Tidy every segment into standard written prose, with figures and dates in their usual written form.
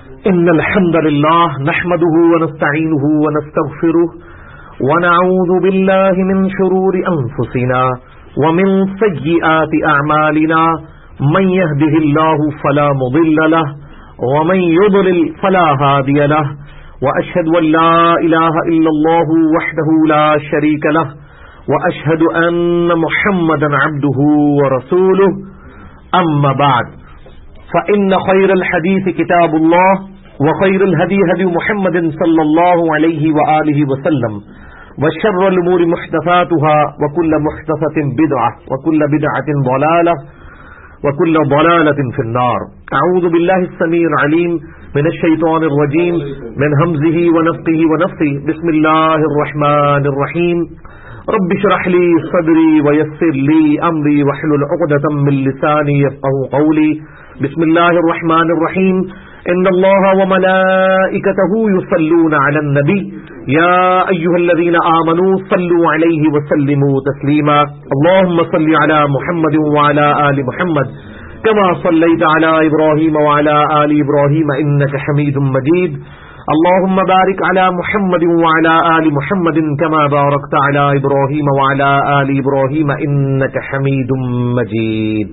إن الحمد لله نحمده ونستعينه ونستغفره ونعوذ بالله من شرور أنفسنا ومن سيئات أعمالنا من يهده الله فلا مضل له ومن يضلل فلا هادي له وأشهد أن لا إله إلا الله وحده لا شريك له وأشهد أن محمدا عبده ورسوله أما بعد فإن خير الحديث كتاب الله وخير الهدي هدي محمد صلى الله عليه وآله وسلم وشر الأمور محدثاتها وكل محدثة بدعة وكل بدعة ضلالة وكل ضلالة في النار. أعوذ بالله السميع العليم من الشيطان الرجيم من همزه ونفخه ونفثه. بسم الله الرحمن الرحيم. رب اشرح لي صدري ويسر لي أمري واحلل عقدة من لساني يفقهوا قولي. بسم الله الرحمن الرحيم. إن الله وملائكته يصلون على النبي يا أيها الذين آمنوا صلوا عليه وسلموا تسليما. اللهم صل على محمد وعلى آل محمد كما صليت على إبراهيم وعلى آل إبراهيم إنك حميد مجيد. اللهم بارك على محمد وعلى آل محمد كما باركت على إبراهيم وعلى آل إبراهيم إنك حميد مجيد.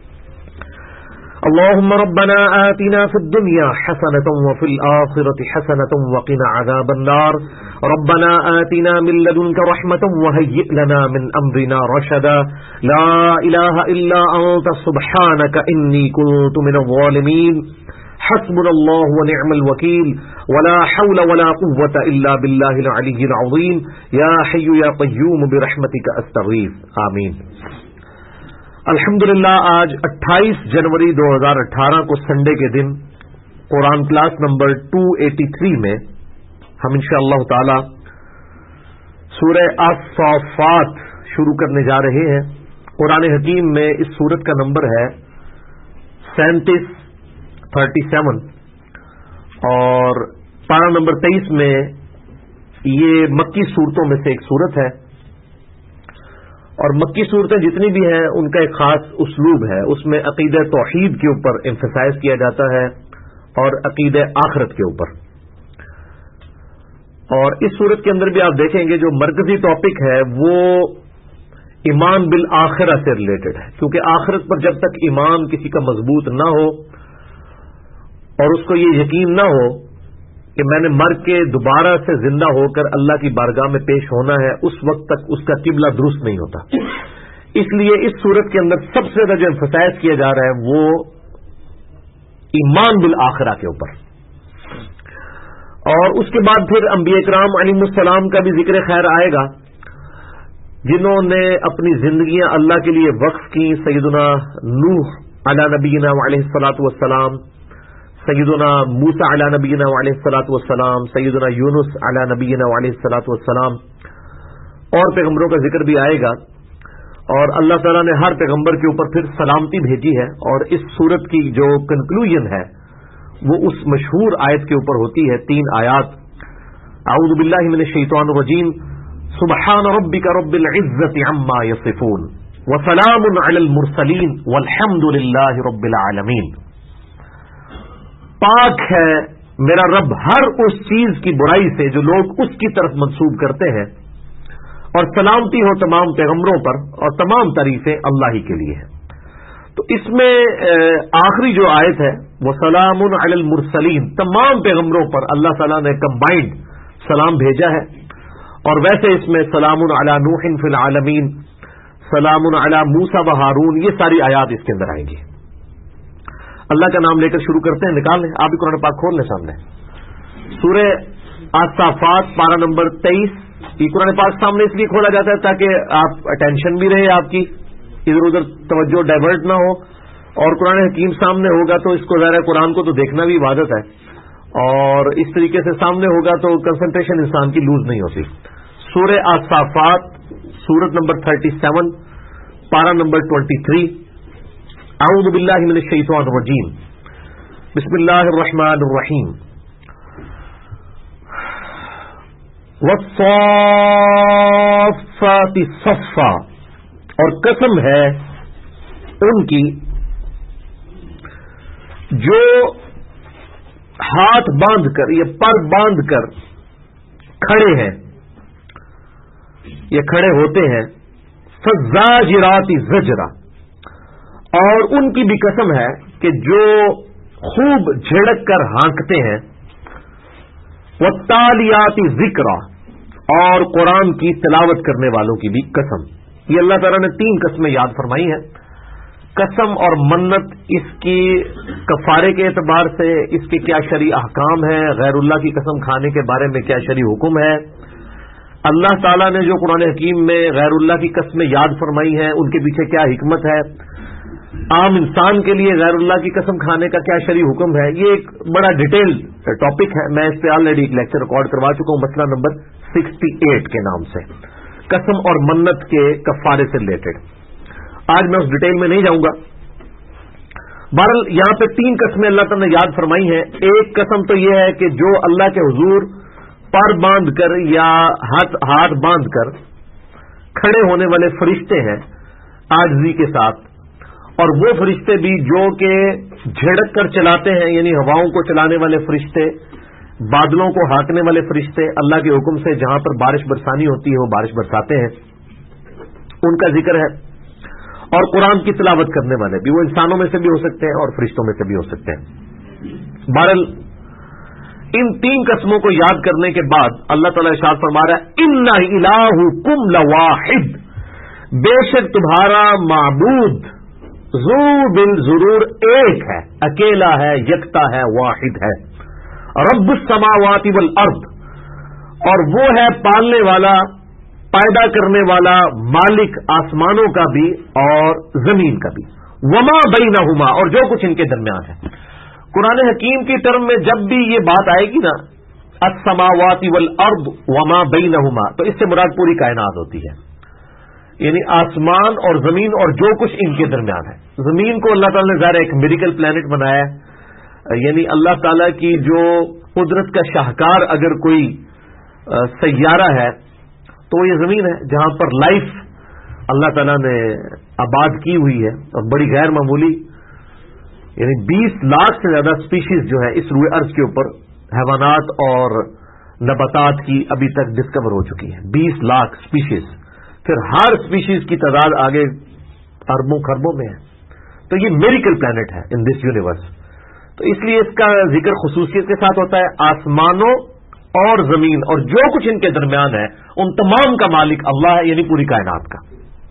اللهم ربنا آتنا في الدنيا حسنة وفي الآخرة حسنة وقنا عذاب النار. ربنا آتنا من لدنك رحمة وهيئ لنا من أمرنا رشدا. لا إله إلا أنت سبحانك إني كنت من الظالمين. حسبنا الله ونعم الوكيل ولا حول ولا قوة إلا بالله العلي العظيم. يا حي يا قيوم برحمتك أستغيث. آمين. الحمدللہ آج 28 جنوری 2018 کو سنڈے کے دن قرآن کلاس نمبر 283 میں ہم انشاءاللہ تعالی سورہ الصافات شروع کرنے جا رہے ہیں. قرآن حکیم میں اس سورت کا نمبر ہے 37 اور پارہ نمبر 23 میں یہ مکی صورتوں میں سے ایک صورت ہے. اور مکی صورتیں جتنی بھی ہیں ان کا ایک خاص اسلوب ہے. اس میں عقیدہ توحید کے اوپر ایمفسائز کیا جاتا ہے اور عقیدہ آخرت کے اوپر. اور اس صورت کے اندر بھی آپ دیکھیں گے جو مرکزی ٹاپک ہے وہ ایمان بالآخرہ سے ریلیٹڈ ہے، کیونکہ آخرت پر جب تک ایمان کسی کا مضبوط نہ ہو اور اس کو یہ یقین نہ ہو کہ میں نے مر کے دوبارہ سے زندہ ہو کر اللہ کی بارگاہ میں پیش ہونا ہے، اس وقت تک اس کا قبلہ درست نہیں ہوتا. اس لیے اس صورت کے اندر سب سے زیادہ جو ایمفسائز کیا جا رہا ہے وہ ایمان بالآخرہ کے اوپر. اور اس کے بعد پھر انبیاء کرام علیہم السلام کا بھی ذکر خیر آئے گا جنہوں نے اپنی زندگیاں اللہ کے لیے وقف کی. سیدنا نوح علی نبینا علیہ الصلوۃ والسلام، سیدنا موسیٰ علی نبینا علیہ الصلوۃ والسلام، سیدنا یونس علی نبینا علیہ الصلوۃ والسلام، اور پیغمبروں کا ذکر بھی آئے گا. اور اللہ تعالیٰ نے ہر پیغمبر کے اوپر پھر سلامتی بھیجی ہے. اور اس سورت کی جو کنکلوژن ہے وہ اس مشہور آیت کے اوپر ہوتی ہے، 3 آیات. اعوذ باللہ من الشیطان الرجیم. سبحان ربک رب العزۃ عما یصفون وسلام علی المرسلین والحمد للہ رب العالمین. پاک ہے میرا رب ہر اس چیز کی برائی سے جو لوگ اس کی طرف منسوب کرتے ہیں، اور سلامتی ہو تمام پیغمبروں پر، اور تمام تعریفیں اللہ ہی کے لیے ہیں. تو اس میں آخری جو آیت ہے وہ سلام علی المرسلین، تمام پیغمبروں پر اللہ تعالیٰ نے کمبائنڈ سلام بھیجا ہے. اور ویسے اس میں سلام علی نوح فی العالمین، سلام علی موسیٰ و ہارون، یہ ساری آیات اس کے اندر آئیں گی. اللہ کا نام لے کر شروع کرتے ہیں. نکال لیں آپ بھی قرآن پاک کھول لیں سامنے. سورہ الصافات پارہ نمبر 23. یہ قرآن پاک سامنے اس لیے کھولا جاتا ہے تاکہ آپ اٹینشن بھی رہے، آپ کی ادھر ادھر توجہ ڈائیورٹ نہ ہو. اور قرآن حکیم سامنے ہوگا تو اس کو ظاہر قرآن کو تو دیکھنا بھی عبادت ہے، اور اس طریقے سے سامنے ہوگا تو کنسنٹریشن انسان کی لوز نہیں ہوتی. سورہ الصافات سورت نمبر 37 پارہ نمبر 23. اعوذ باللہ من الشیطان الرجیم. بسم اللہ الرحمن الرحیم. والصافات صفا، اور قسم ہے ان کی جو ہاتھ باندھ کر یا پر باندھ کر کھڑے ہیں یا کھڑے ہوتے ہیں، فالزاجرات زجرا، اور ان کی بھی قسم ہے کہ جو خوب جھڑک کر ہانکتے ہیں، والتالیات ذکرا، اور قرآن کی تلاوت کرنے والوں کی بھی قسم۔ یہ اللہ تعالیٰ نے 3 قسمیں یاد فرمائی ہیں۔ قسم اور منت، اس کی کفارے کے اعتبار سے اس کے کیا شرعی احکام ہیں، غیر اللہ کی قسم کھانے کے بارے میں کیا شرعی حکم ہے، اللہ تعالیٰ نے جو قرآن حکیم میں غیر اللہ کی قسمیں یاد فرمائی ہیں ان کے پیچھے کیا حکمت ہے، عام انسان کے لیے غیر اللہ کی قسم کھانے کا کیا شرعی حکم ہے۔ یہ ایک بڑا ڈیٹیل ٹاپک ہے، میں اس پہ آلریڈی ایک لیکچر ریکارڈ کروا چکا ہوں، مسئلہ نمبر 68 کے نام سے، قسم اور منت کے کفارے سے ریلیٹڈ۔ آج میں اس ڈیٹیل میں نہیں جاؤں گا۔ بہرحال یہاں پہ 3 قسمیں اللہ تعالیٰ نے یاد فرمائی ہیں۔ ایک قسم تو یہ ہے کہ جو اللہ کے حضور پر باندھ کر یا ہاتھ باندھ کر کھڑے ہونے والے فرشتے ہیں عاجزی کے ساتھ، اور وہ فرشتے بھی جو کہ جھڑک کر چلاتے ہیں، یعنی ہواؤں کو چلانے والے فرشتے، بادلوں کو ہانکنے والے فرشتے، اللہ کے حکم سے جہاں پر بارش برسانی ہوتی ہے وہ بارش برساتے ہیں، ان کا ذکر ہے۔ اور قرآن کی تلاوت کرنے والے بھی، وہ انسانوں میں سے بھی ہو سکتے ہیں اور فرشتوں میں سے بھی ہو سکتے ہیں۔ بہرحال ان 3 قسموں کو یاد کرنے کے بعد اللہ تعالیٰ ارشاد فرما رہا ہے، ان الہکم لواحد، بے شک تمہارا معبود ذو بالضرور ایک ہے، اکیلا ہے، یکتا ہے، واحد ہے، رب السماوات والارض، اور وہ ہے پالنے والا، پیدا کرنے والا، مالک آسمانوں کا بھی اور زمین کا بھی، وما بینہما، اور جو کچھ ان کے درمیان ہے۔ قرآن حکیم کی ٹرم میں جب بھی یہ بات آئے گی نا، السماوات والارض وما بینہما، تو اس سے مراد پوری کائنات ہوتی ہے، یعنی آسمان اور زمین اور جو کچھ ان کے درمیان ہے۔ زمین کو اللہ تعالیٰ نے ظاہر ایک میریکل پلانٹ بنایا ہے، یعنی اللہ تعالیٰ کی جو قدرت کا شاہکار اگر کوئی سیارہ ہے تو یہ زمین ہے، جہاں پر لائف اللہ تعالیٰ نے آباد کی ہوئی ہے، اور بڑی غیر معمولی، یعنی 20 لاکھ سے زیادہ سپیشیز جو ہے اس روئے ارض کے اوپر حیوانات اور نباتات کی ابھی تک ڈسکور ہو چکی ہے، 20 لاکھ سپیشیز، پھر ہر سپیشیز کی تعداد آگے اربوں خربوں میں ہے۔ تو یہ میریکل پلانٹ ہے ان دس یونیورس، تو اس لیے اس کا ذکر خصوصیت کے ساتھ ہوتا ہے۔ آسمانوں اور زمین اور جو کچھ ان کے درمیان ہے ان تمام کا مالک اللہ ہے، یعنی پوری کائنات کا۔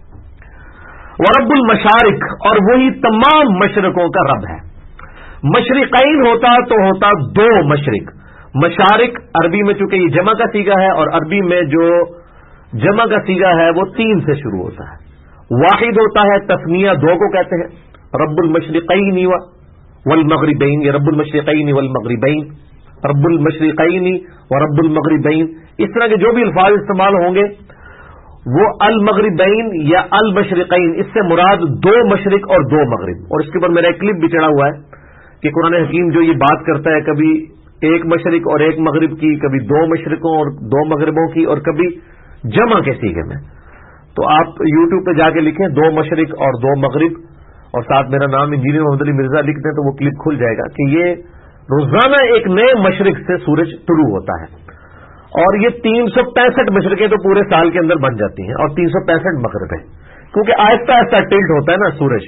ورب المشارق، اور وہی تمام مشرقوں کا رب ہے۔ مشرقین ہوتا تو ہوتا 2 مشرق، مشارق عربی میں چونکہ یہ جمع کا صیغہ ہے، اور عربی میں جو جمع کا صیغہ ہے وہ 3 سے شروع ہوتا ہے۔ واحد ہوتا ہے، تسمیہ 2 کو کہتے ہیں، رب المشرقین والمغربین، یا رب المشرقین والمغربین، رب المشرقین و رب المغربین، اس طرح کے جو بھی الفاظ استعمال ہوں گے وہ المغربین یا المشرقین، اس سے مراد 2 مشرق اور 2 مغرب۔ اور اس کے اوپر میرا ایک کلپ بھی چڑھا ہوا ہے کہ قرآن حکیم جو یہ بات کرتا ہے کبھی 1 مشرق اور 1 مغرب کی، کبھی 2 مشرقوں اور 2 مغربوں کی، اور کبھی جمع کے صیغے میں۔ تو آپ یوٹیوب پہ جا کے لکھیں 2 مشرق اور 2 مغرب، اور ساتھ میرا نام انجینئر محمد علی مرزا لکھ دیں تو وہ کلپ کھل جائے گا کہ یہ روزانہ ایک نئے مشرق سے سورج طلوع ہوتا ہے، اور یہ 365 مشرقیں تو پورے سال کے اندر بن جاتی ہیں، اور 365 مغرب ہیں، کیونکہ آہستہ آہستہ ٹلٹ ہوتا ہے نا سورج،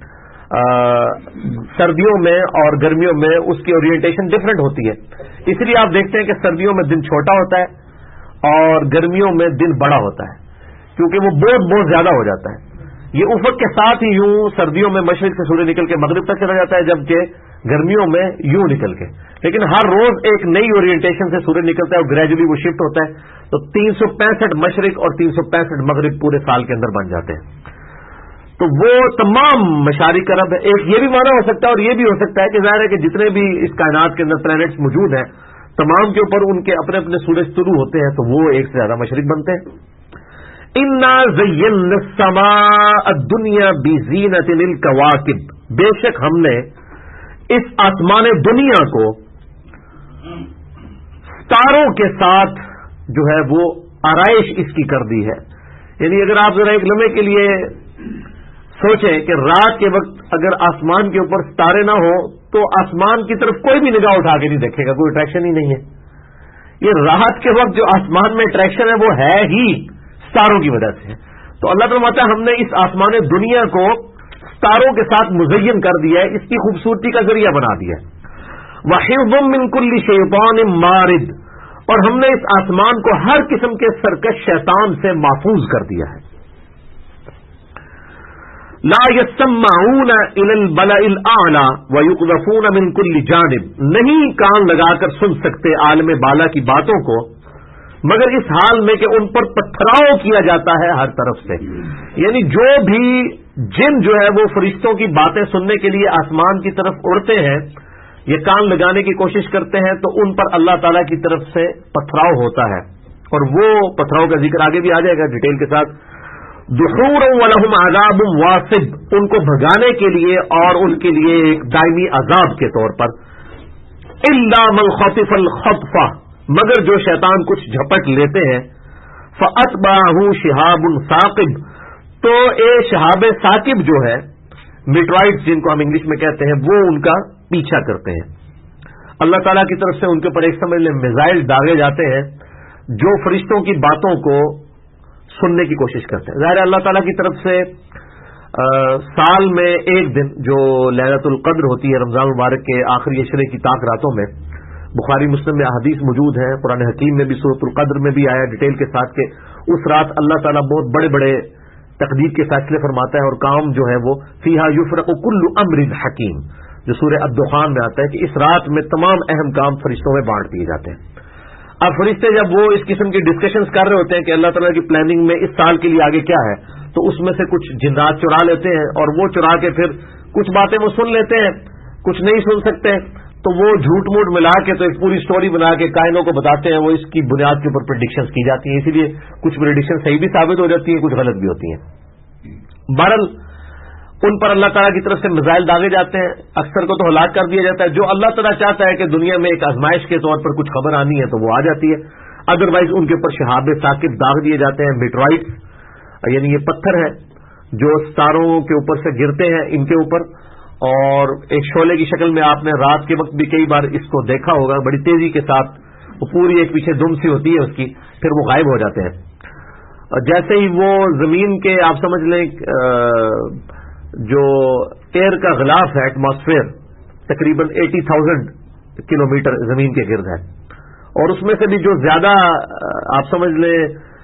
سردیوں میں اور گرمیوں میں اس کی اورینٹیشن ڈفرنٹ ہوتی ہے، اس لیے آپ دیکھتے ہیں کہ سردیوں میں دن چھوٹا ہوتا ہے اور گرمیوں میں دن بڑا ہوتا ہے، کیونکہ وہ بہت زیادہ ہو جاتا ہے۔ یہ افق کے ساتھ ہی یوں سردیوں میں مشرق سے سورج نکل کے مغرب تک چلا جاتا ہے، جبکہ گرمیوں میں یوں نکل کے، لیکن ہر روز ایک نئی اورینٹیشن سے سورج نکلتا ہے اور گریجولی وہ شفٹ ہوتا ہے، تو 365 مشرق اور 365 مغرب پورے سال کے اندر بن جاتے ہیں۔ تو وہ تمام مشارق کا رب ہے۔ ایک یہ بھی معنی ہو سکتا ہے اور یہ بھی ہو سکتا ہے کہ ظاہر ہے کہ جتنے بھی اس کائنات کے اندر پلانٹس موجود ہیں تمام کے اوپر ان کے اپنے اپنے سورج طلوع ہوتے ہیں، تو وہ ایک سے زیادہ مشرق بنتے ہیں۔ انا زینا السماء الدنیا بزینۃ الکواکب، بے شک ہم نے اس آسمان دنیا کو ستاروں کے ساتھ جو ہے وہ آرائش اس کی کر دی ہے۔ یعنی اگر آپ ذرا ایک لمحے کے لیے سوچیں کہ رات کے وقت اگر آسمان کے اوپر ستارے نہ ہوں تو آسمان کی طرف کوئی بھی نگاہ اٹھا کے نہیں دیکھے گا، کوئی اٹریکشن ہی نہیں ہے. یہ راحت کے وقت جو آسمان میں اٹریکشن ہے وہ ہے ہی ستاروں کی وجہ سے. تو اللہ تعالیٰ فرماتا ہے ہم نے اس آسمان دنیا کو ستاروں کے ساتھ مزین کر دیا ہے، اس کی خوبصورتی کا ذریعہ بنا دیا ہے. وَحِفْظٌ مِّن كُلِّ شَيْطَانٍ مَارِدٍ، اور ہم نے اس آسمان کو ہر قسم کے سرکش شیطان سے محفوظ کر دیا ہے. لا يسمعون الى البلاء الاعلى ويقذفون من كل جانب، نہیں کان لگا کر سن سکتے عالم بالا کی باتوں کو مگر اس حال میں کہ ان پر پتھراؤ کیا جاتا ہے ہر طرف سے. یعنی جو بھی جن جو ہے وہ فرشتوں کی باتیں سننے کے لیے آسمان کی طرف اڑتے ہیں، یہ کان لگانے کی کوشش کرتے ہیں، تو ان پر اللہ تعالی کی طرف سے پتھراؤ ہوتا ہے. اور وہ پتھراؤ کا ذکر آگے بھی آ جائے گا ڈیٹیل کے ساتھ. دحورا ولہم عذاب واصب، ان کو بھگانے کے لیے اور ان کے لیے ایک دائمی عذاب کے طور پر. الا من خطف الخطفہ، مگر جو شیطان کچھ جھپٹ لیتے ہیں. فاتبعہ شہاب ثاقب، تو اے شہاب ثاقب جو ہے، میٹرائٹس جن کو ہم انگلش میں کہتے ہیں، وہ ان کا پیچھا کرتے ہیں. اللہ تعالیٰ کی طرف سے ان کے اوپر ایک سمجھ لیں میزائل داغے جاتے ہیں جو فرشتوں کی باتوں کو سننے کی کوشش کرتے ہیں. ظاہر اللہ تعالیٰ کی طرف سے سال میں ایک دن جو لیلۃ القدر ہوتی ہے، رمضان المبارک کے آخری عشرے کی طاق راتوں میں، بخاری مسلم میں احادیث موجود ہیں، قرآن حکیم میں بھی سورۃ القدر میں بھی آیا ڈیٹیل کے ساتھ کہ اس رات اللہ تعالیٰ بہت بڑے بڑے تقدیر کے فیصلے فرماتا ہے، اور کام جو ہے وہ فیہا یفرق کل امر حکیم، جو سورہ الدخان میں آتا ہے کہ اس رات میں تمام اہم کام فرشتوں میں بانٹ دیے جاتے ہیں. اب فرشتے جب وہ اس قسم کی ڈسکشنز کر رہے ہوتے ہیں کہ اللہ تعالیٰ کی پلاننگ میں اس سال کے لیے آگے کیا ہے، تو اس میں سے کچھ جنات چرا لیتے ہیں، اور وہ چرا کے پھر کچھ باتیں وہ سن لیتے ہیں، کچھ نہیں سن سکتے، تو وہ جھوٹ موٹ ملا کے تو ایک پوری سٹوری بنا کے کائنوں کو بتاتے ہیں. وہ اس کی بنیاد کے اوپر پریڈکشنز کی جاتی ہیں، اسی لیے کچھ پریڈکشن صحیح بھی ثابت ہو جاتی ہیں، کچھ غلط بھی ہوتی ہیں. بہرحال ان پر اللہ تعالیٰ کی طرف سے میزائل داغے جاتے ہیں، اکثر کو تو ہلاک کر دیا جاتا ہے. جو اللہ تعالیٰ چاہتا ہے کہ دنیا میں ایک آزمائش کے طور پر کچھ خبر آنی ہے تو وہ آ جاتی ہے. ادروائز ان کے اوپر شہاب ثاقب داغ دیے جاتے ہیں. میٹرائٹس یعنی یہ پتھر ہے جو ستاروں کے اوپر سے گرتے ہیں ان کے اوپر، اور ایک شعلے کی شکل میں آپ نے رات کے وقت بھی کئی بار اس کو دیکھا ہوگا، بڑی تیزی کے ساتھ وہ پوری ایک پیچھے دم سی ہوتی ہے اس کی، پھر وہ غائب ہو جاتے ہیں. اور جیسے ہی وہ زمین کے آپ سمجھ لیں جو ایئر کا غلاف ہے، ایٹماسفیئر تقریباً 80,000 کلومیٹر زمین کے گرد ہے، اور اس میں سے بھی جو زیادہ آپ سمجھ لیں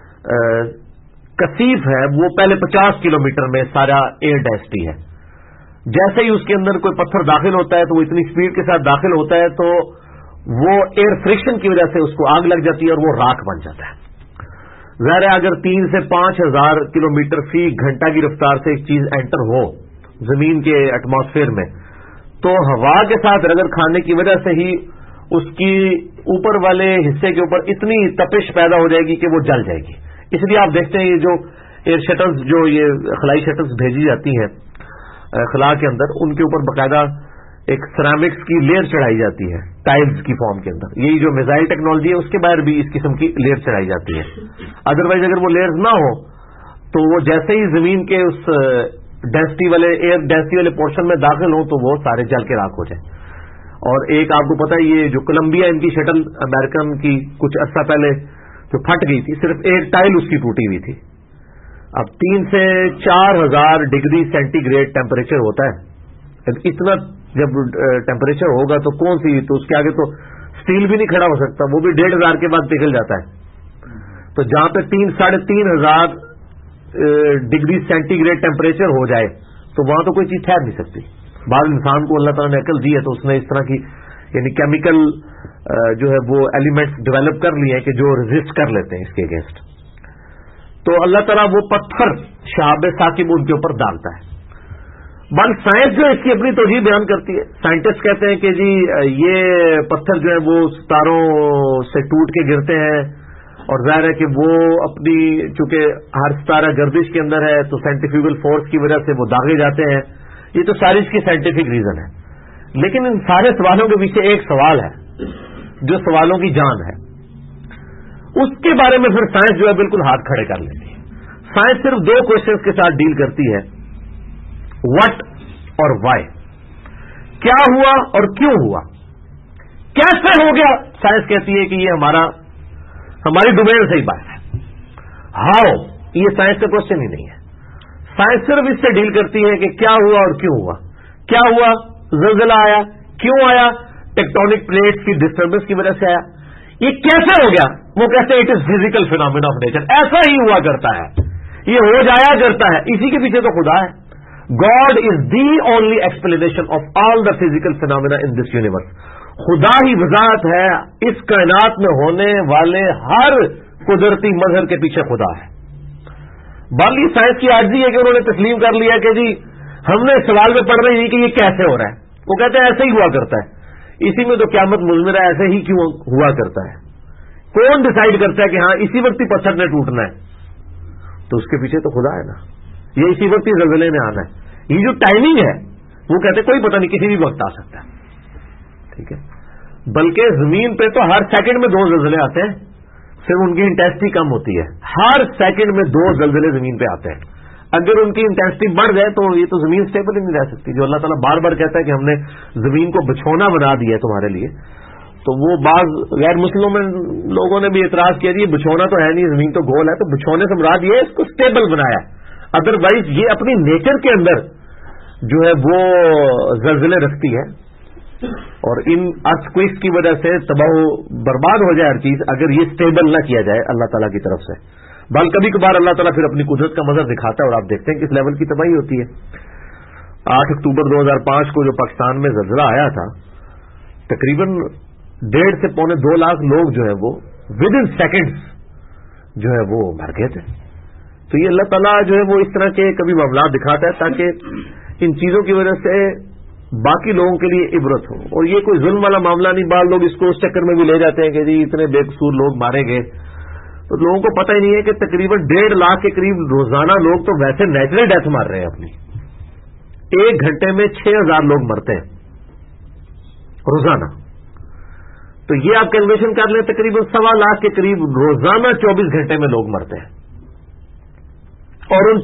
کثیف ہے وہ پہلے 50 کلومیٹر میں سارا ایئر ڈینسٹی ہے. جیسے ہی اس کے اندر کوئی پتھر داخل ہوتا ہے تو وہ اتنی سپیڈ کے ساتھ داخل ہوتا ہے تو وہ ایئر فرکشن کی وجہ سے اس کو آگ لگ جاتی ہے اور وہ راکھ بن جاتا ہے. ظاہر ہے اگر 3 سے 5,000 کلومیٹر فی گھنٹہ کی رفتار سے ایک چیز انٹر ہو زمین کے ایٹماسفیئر میں، تو ہوا کے ساتھ رگڑ کھانے کی وجہ سے ہی اس کی اوپر والے حصے کے اوپر اتنی تپش پیدا ہو جائے گی کہ وہ جل جائے گی. اس لیے آپ دیکھتے ہیں یہ جو ایئر شٹلز، جو یہ خلائی شٹلز بھیجی جاتی ہیں خلا کے اندر، ان کے اوپر باقاعدہ ایک سیرامکس کی لیئر چڑھائی جاتی ہے ٹائلز کی فارم کے اندر. یہی جو میزائل ٹیکنالوجی ہے اس کے باہر بھی اس قسم کی لیئر چڑھائی جاتی ہے. ادروائز اگر وہ لیئرز نہ ہو تو وہ جیسے ہی زمین کے اس ڈینسٹی والے ایئر ڈینسٹی والے پورشن میں داخل ہوں تو وہ سارے جل کے راکھ ہو جائیں. اور ایک آپ کو پتا ہے یہ جو کولمبیا ان کی شٹل امریکن کی کچھ عرصہ پہلے جو پھٹ گئی تھی، صرف ایک ٹائل اس کی ٹوٹی ہوئی تھی. اب 3 سے 4,000 ڈگری سینٹی گریڈ ٹیمپریچر ہوتا ہے. اتنا جب ٹیمپریچر ہوگا تو کون سی، تو اس کے آگے تو اسٹیل بھی نہیں کھڑا ہو سکتا، وہ بھی 1,500 کے بعد پگھل جاتا ہے. تو جہاں پہ 3,500 ڈگری سینٹی گریڈ ٹیمپریچر ہو جائے تو وہاں تو کوئی چیز ٹھہر نہیں سکتی. بعض انسان کو اللہ تعالیٰ نے عقل دی ہے تو اس نے اس طرح کی یعنی کیمیکل جو ہے وہ ایلیمنٹس ڈیولپ کر لیے ہیں کہ جو ریزسٹ کر لیتے ہیں اس کے اگینسٹ. تو اللہ تعالیٰ وہ پتھر شہاب ثاقب ان کے اوپر ڈالتا ہے. بل سائنس جو اس کی اپنی توجیہ بیان کرتی ہے. سائنٹسٹ کہتے ہیں کہ جی یہ پتھر جو ہے وہ ستاروں سے ٹوٹ کے گرتے ہیں، اور ظاہر ہے کہ وہ اپنی چونکہ ہر ستارہ گردش کے اندر ہے تو سینٹریفیوگل فورس کی وجہ سے وہ داغے جاتے ہیں. یہ تو ساری اس کی سائنٹیفک ریزن ہے. لیکن ان سارے سوالوں کے پیچھے ایک سوال ہے جو سوالوں کی جان ہے. اس کے بارے میں پھر سائنس جو ہے بالکل ہاتھ کھڑے کر لیتی ہے. سائنس صرف 2 کوشچنز کے ساتھ ڈیل کرتی ہے، وٹ اور وائی. کیا ہوا اور کیوں ہوا، کیسے ہو گیا، سائنس کہتی ہے کہ یہ ہماری ڈومین سے ہی بات ہے. ہاؤ، یہ سائنس کا کوشچن ہی نہیں ہے. سائنس صرف اس سے ڈیل کرتی ہے کہ کیا ہوا اور کیوں ہوا. کیا ہوا، زلزلہ آیا، کیوں آیا، ٹیکٹونک پلیٹس کی ڈسٹربنس کی وجہ سے آیا. یہ کیسے ہو گیا، وہ کہتے ہیں it is physical phenomena of nature, ایسا ہی ہوا کرتا ہے، یہ ہو جایا کرتا ہے. اسی کے پیچھے تو خدا ہے. God is the only explanation of all the physical phenomena in this universe. خدا ہی وضاحت ہے اس کائنات میں ہونے والے ہر قدرتی مظہر کے پیچھے خدا ہے. بالی سائنس کی عاجزی ہے کہ انہوں نے تسلیم کر لیا کہ جی ہم نے سوال میں پڑھ رہی کہ یہ کیسے ہو رہا ہے. وہ کہتے ہیں ایسے ہی ہوا کرتا ہے. اسی میں تو قیامت مضمر ہے، ایسے ہی کیوں ہوا کرتا ہے. کون ڈیسائیڈ کرتا ہے کہ ہاں اسی وقت ہی پتھر نے ٹوٹنا ہے، تو اس کے پیچھے تو خدا ہے نا. یہ اسی وقت ہی زلزلے میں آنا ہے. یہ جو ٹائمنگ ہے وہ کہتے کوئی پتہ نہیں، کسی بھی وقت آ سکتا ہے. ٹھیک ہے، بلکہ زمین پہ تو ہر سیکنڈ میں 2 زلزلے آتے ہیں، صرف ان کی انٹینسٹی کم ہوتی ہے. ہر سیکنڈ میں 2 زلزلے زمین پہ آتے ہیں. اگر ان کی انٹینسٹی بڑھ جائے تو یہ تو زمین سٹیبل ہی نہیں رہ سکتی. جو اللہ تعالیٰ بار بار کہتا ہے کہ ہم نے زمین کو بچھونا بنا دیا ہے تمہارے لیے، تو وہ بعض غیر مسلموں میں لوگوں نے بھی اعتراض کیا جی بچھونا تو ہے نہیں، زمین تو گول ہے، تو بچھونے سے مراد یہ ہے اس کو سٹیبل بنایا. ادروائز یہ اپنی نیچر کے اندر جو ہے وہ زلزلے رکھتی ہے، اور ان ارتھکویکس کی وجہ سے تباہ و برباد ہو جائے ہر چیز اگر یہ سٹیبل نہ کیا جائے اللہ تعالیٰ کی طرف سے. بل کبھی کبھار اللہ تعالیٰ پھر اپنی قدرت کا مظہر دکھاتا ہے، اور آپ دیکھتے ہیں کس لیول کی تباہی ہوتی ہے. 8 اکتوبر 2005 کو جو پاکستان میں زلزلہ آیا تھا، تقریباً 1.5 سے پونے 2 لاکھ لوگ جو ہے وہ ود ان سیکنڈز جو ہے وہ مر گئے تھے. تو یہ اللہ تعالیٰ جو ہے وہ اس طرح کے کبھی معاملات دکھاتا ہے تاکہ ان چیزوں کی وجہ سے باقی لوگوں کے لیے عبرت ہو. اور یہ کوئی ظلم والا معاملہ نہیں. بعض لوگ اس کو اس چکر میں بھی لے جاتے ہیں کہ جی اتنے بے قصور لوگ مارے گئے، تو لوگوں کو پتہ ہی نہیں ہے کہ تقریباً 1.5 لاکھ کے قریب روزانہ لوگ تو ویسے نیچرل ڈیتھ مار رہے ہیں اپنی. 1 گھنٹے میں 6000 لوگ مرتے ہیں روزانہ. تو یہ آپ کیلکولیشن کر لیں، تقریباً 1.25 لاکھ کے قریب روزانہ 24 گھنٹے میں لوگ مرتے ہیں. اور ان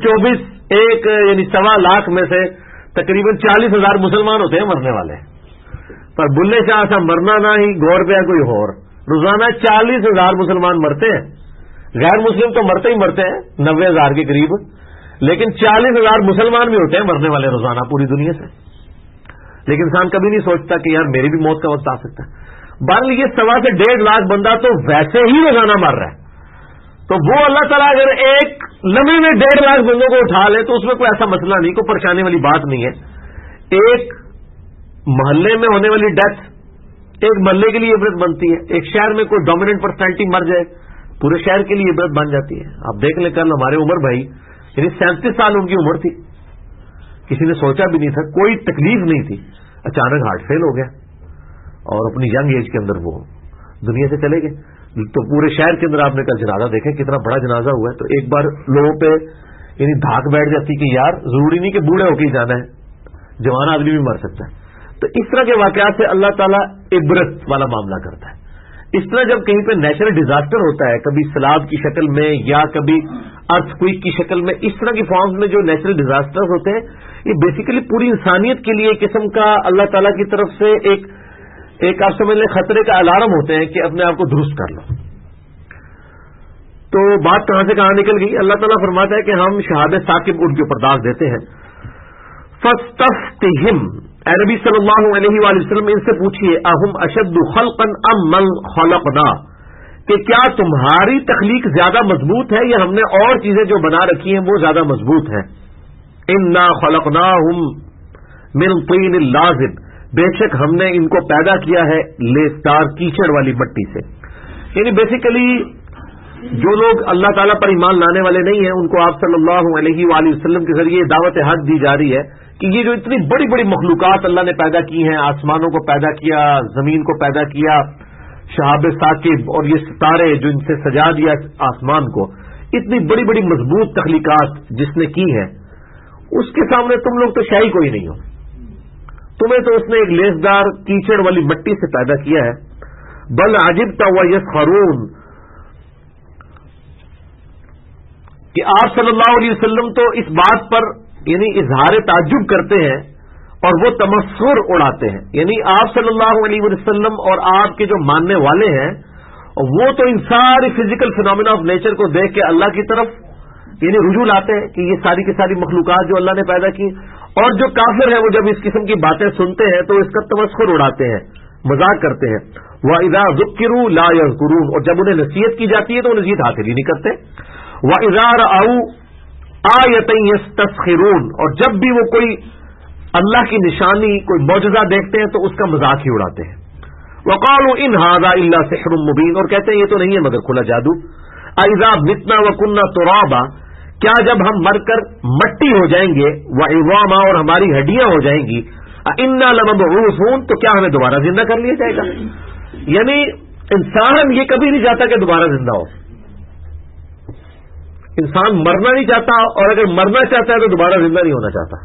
1.25 لاکھ میں سے تقریباً 40,000 مسلمان ہوتے ہیں مرنے والے. پر بلے شاہ سا مرنا نہ ہی گور پہ کوئی اور. روزانہ 40,000 مسلمان مرتے ہیں. غیر مسلم تو مرتے ہی مرتے ہیں 90,000 کے قریب، لیکن 40,000 مسلمان بھی ہوتے ہیں مرنے والے روزانہ پوری دنیا سے. لیکن انسان کبھی نہیں سوچتا کہ یار میری بھی موت کا وقت آ سکتا ہے. بہرحال یہ 1.25 سے 1.5 لاکھ بندہ تو ویسے ہی روزانہ مر رہا ہے. تو وہ اللہ تعالیٰ اگر ایک لمحے میں 1.5 لاکھ بندوں کو اٹھا لے تو اس میں کوئی ایسا مسئلہ نہیں، کوئی پریشانی والی بات نہیں ہے. ایک محلے میں ہونے والی ڈیتھ ایک محلے کے لیے عبرت بنتی ہے. ایک شہر میں کوئی ڈومیننٹ پرسنالٹی مر جائے پورے شہر کے لیے عبرت بن جاتی ہے. آپ دیکھ لیں کل ہمارے عمر بھائی، یعنی 37 سال ان کی عمر تھی، کسی نے سوچا بھی نہیں تھا، کوئی تکلیف نہیں تھی، اچانک ہارٹ فیل ہو گیا اور اپنی ینگ ایج کے اندر وہ دنیا سے چلے گئے. تو پورے شہر کے اندر آپ نے کل جنازہ دیکھا، کتنا بڑا جنازہ ہوا ہے. تو ایک بار لوگوں پہ یعنی دھاک بیٹھ جاتی کہ یار ضروری نہیں کہ بوڑھے ہو کے ہی جانا ہے، جوان آدمی بھی مر سکتا ہے. تو اس طرح کے واقعات سے اللہ تعالیٰ عبرت والا معاملہ کرتا ہے. اس طرح جب کہیں پہ نیچرل ڈیزاسٹر ہوتا ہے، کبھی سیلاب کی شکل میں یا کبھی ارتھ کوئک کی شکل میں، اس طرح کی فارمز میں جو نیچرل ڈیزاسٹر ہوتے ہیں، یہ بیسیکلی پوری انسانیت کے لیے ایک قسم کا اللہ تعالیٰ کی طرف سے ایک آپ سمجھ لیں خطرے کا الارم ہوتے ہیں کہ اپنے آپ کو درست کر لو. تو بات کہاں سے کہاں نکل گئی. اللہ تعالیٰ فرماتا ہے کہ ہم شہاب ثاقب ان کے اوپر داغ دیتے ہیں. فاستفتہم، اے نبی صلی اللہ علیہ وآلہ وسلم ان سے پوچھیے، اہم اشد خلقا ام من خلقنا، کہ کیا تمہاری تخلیق زیادہ مضبوط ہے یا ہم نے اور چیزیں جو بنا رکھی ہیں وہ زیادہ مضبوط ہیں. انا خلقناہم من طین لازب، بے شک ہم نے ان کو پیدا کیا ہے لیسدار کیچڑ والی مٹی سے. یعنی بیسیکلی جو لوگ اللہ تعالیٰ پر ایمان لانے والے نہیں ہیں ان کو آپ صلی اللہ علیہ وآلہ وسلم کے ذریعے دعوت حق دی جا رہی ہے کہ یہ جو اتنی بڑی بڑی مخلوقات اللہ نے پیدا کی ہیں، آسمانوں کو پیدا کیا، زمین کو پیدا کیا، شہاب ثاقب اور یہ ستارے جو ان سے سجا دیا آسمان کو، اتنی بڑی بڑی مضبوط تخلیقات جس نے کی ہے، اس کے سامنے تم لوگ تو شاہی کوئی نہیں ہو. تمہیں تو اس نے ایک لیسدار کیچڑ والی مٹی سے پیدا کیا ہے. بل عجبت ویسخرون، کہ آپ صلی اللہ علیہ وسلم تو اس بات پر یعنی اظہار تعجب کرتے ہیں اور وہ تمسخر اڑاتے ہیں. یعنی آپ صلی اللہ علیہ وسلم اور آپ کے جو ماننے والے ہیں وہ تو ان ساری فزیکل فینومینا آف نیچر کو دیکھ کے اللہ کی طرف یعنی رجوع لاتے ہیں کہ یہ ساری کی ساری مخلوقات جو اللہ نے پیدا کی. اور جو کافر ہیں وہ جب اس قسم کی باتیں سنتے ہیں تو اس کا تمسخر اڑاتے ہیں, مذاق کرتے ہیں. وَإِذَا ذُكِّرُوا لَا يَذْكُرُونَ, اور جب انہیں نصیحت کی جاتی ہے تو وہ نصیحت حاصل ہی نہیں کرتے. وَإِذَا رَأَوْا آیَةً يَسْتَسْخِرُونَ, اور جب بھی وہ کوئی اللہ کی نشانی کوئی معجزہ دیکھتے ہیں تو اس کا مذاق ہی اڑاتے ہیں. وَقَالُوا إِنْ هَذَا إِلَّا سِحْرٌ مُبِينٌ, اور کہتے ہیں یہ تو نہیں ہے مگر کھلا جادو. أَإِذَا مِتْنَا وَكُنَّا تُرَابًا, کیا جب ہم مر کر مٹی ہو جائیں گے, وَعِظَامًا, اور ہماری ہڈیاں ہو جائیں گی, أَإِنَّا لَمَبْعُوثُونَ, تو کیا ہمیں دوبارہ زندہ کر لیا جائے گا. یعنی انسان یہ کبھی نہیں چاہتا کہ دوبارہ زندہ ہو. انسان مرنا نہیں چاہتا, اور اگر مرنا چاہتا ہے تو دوبارہ زندہ نہیں ہونا چاہتا.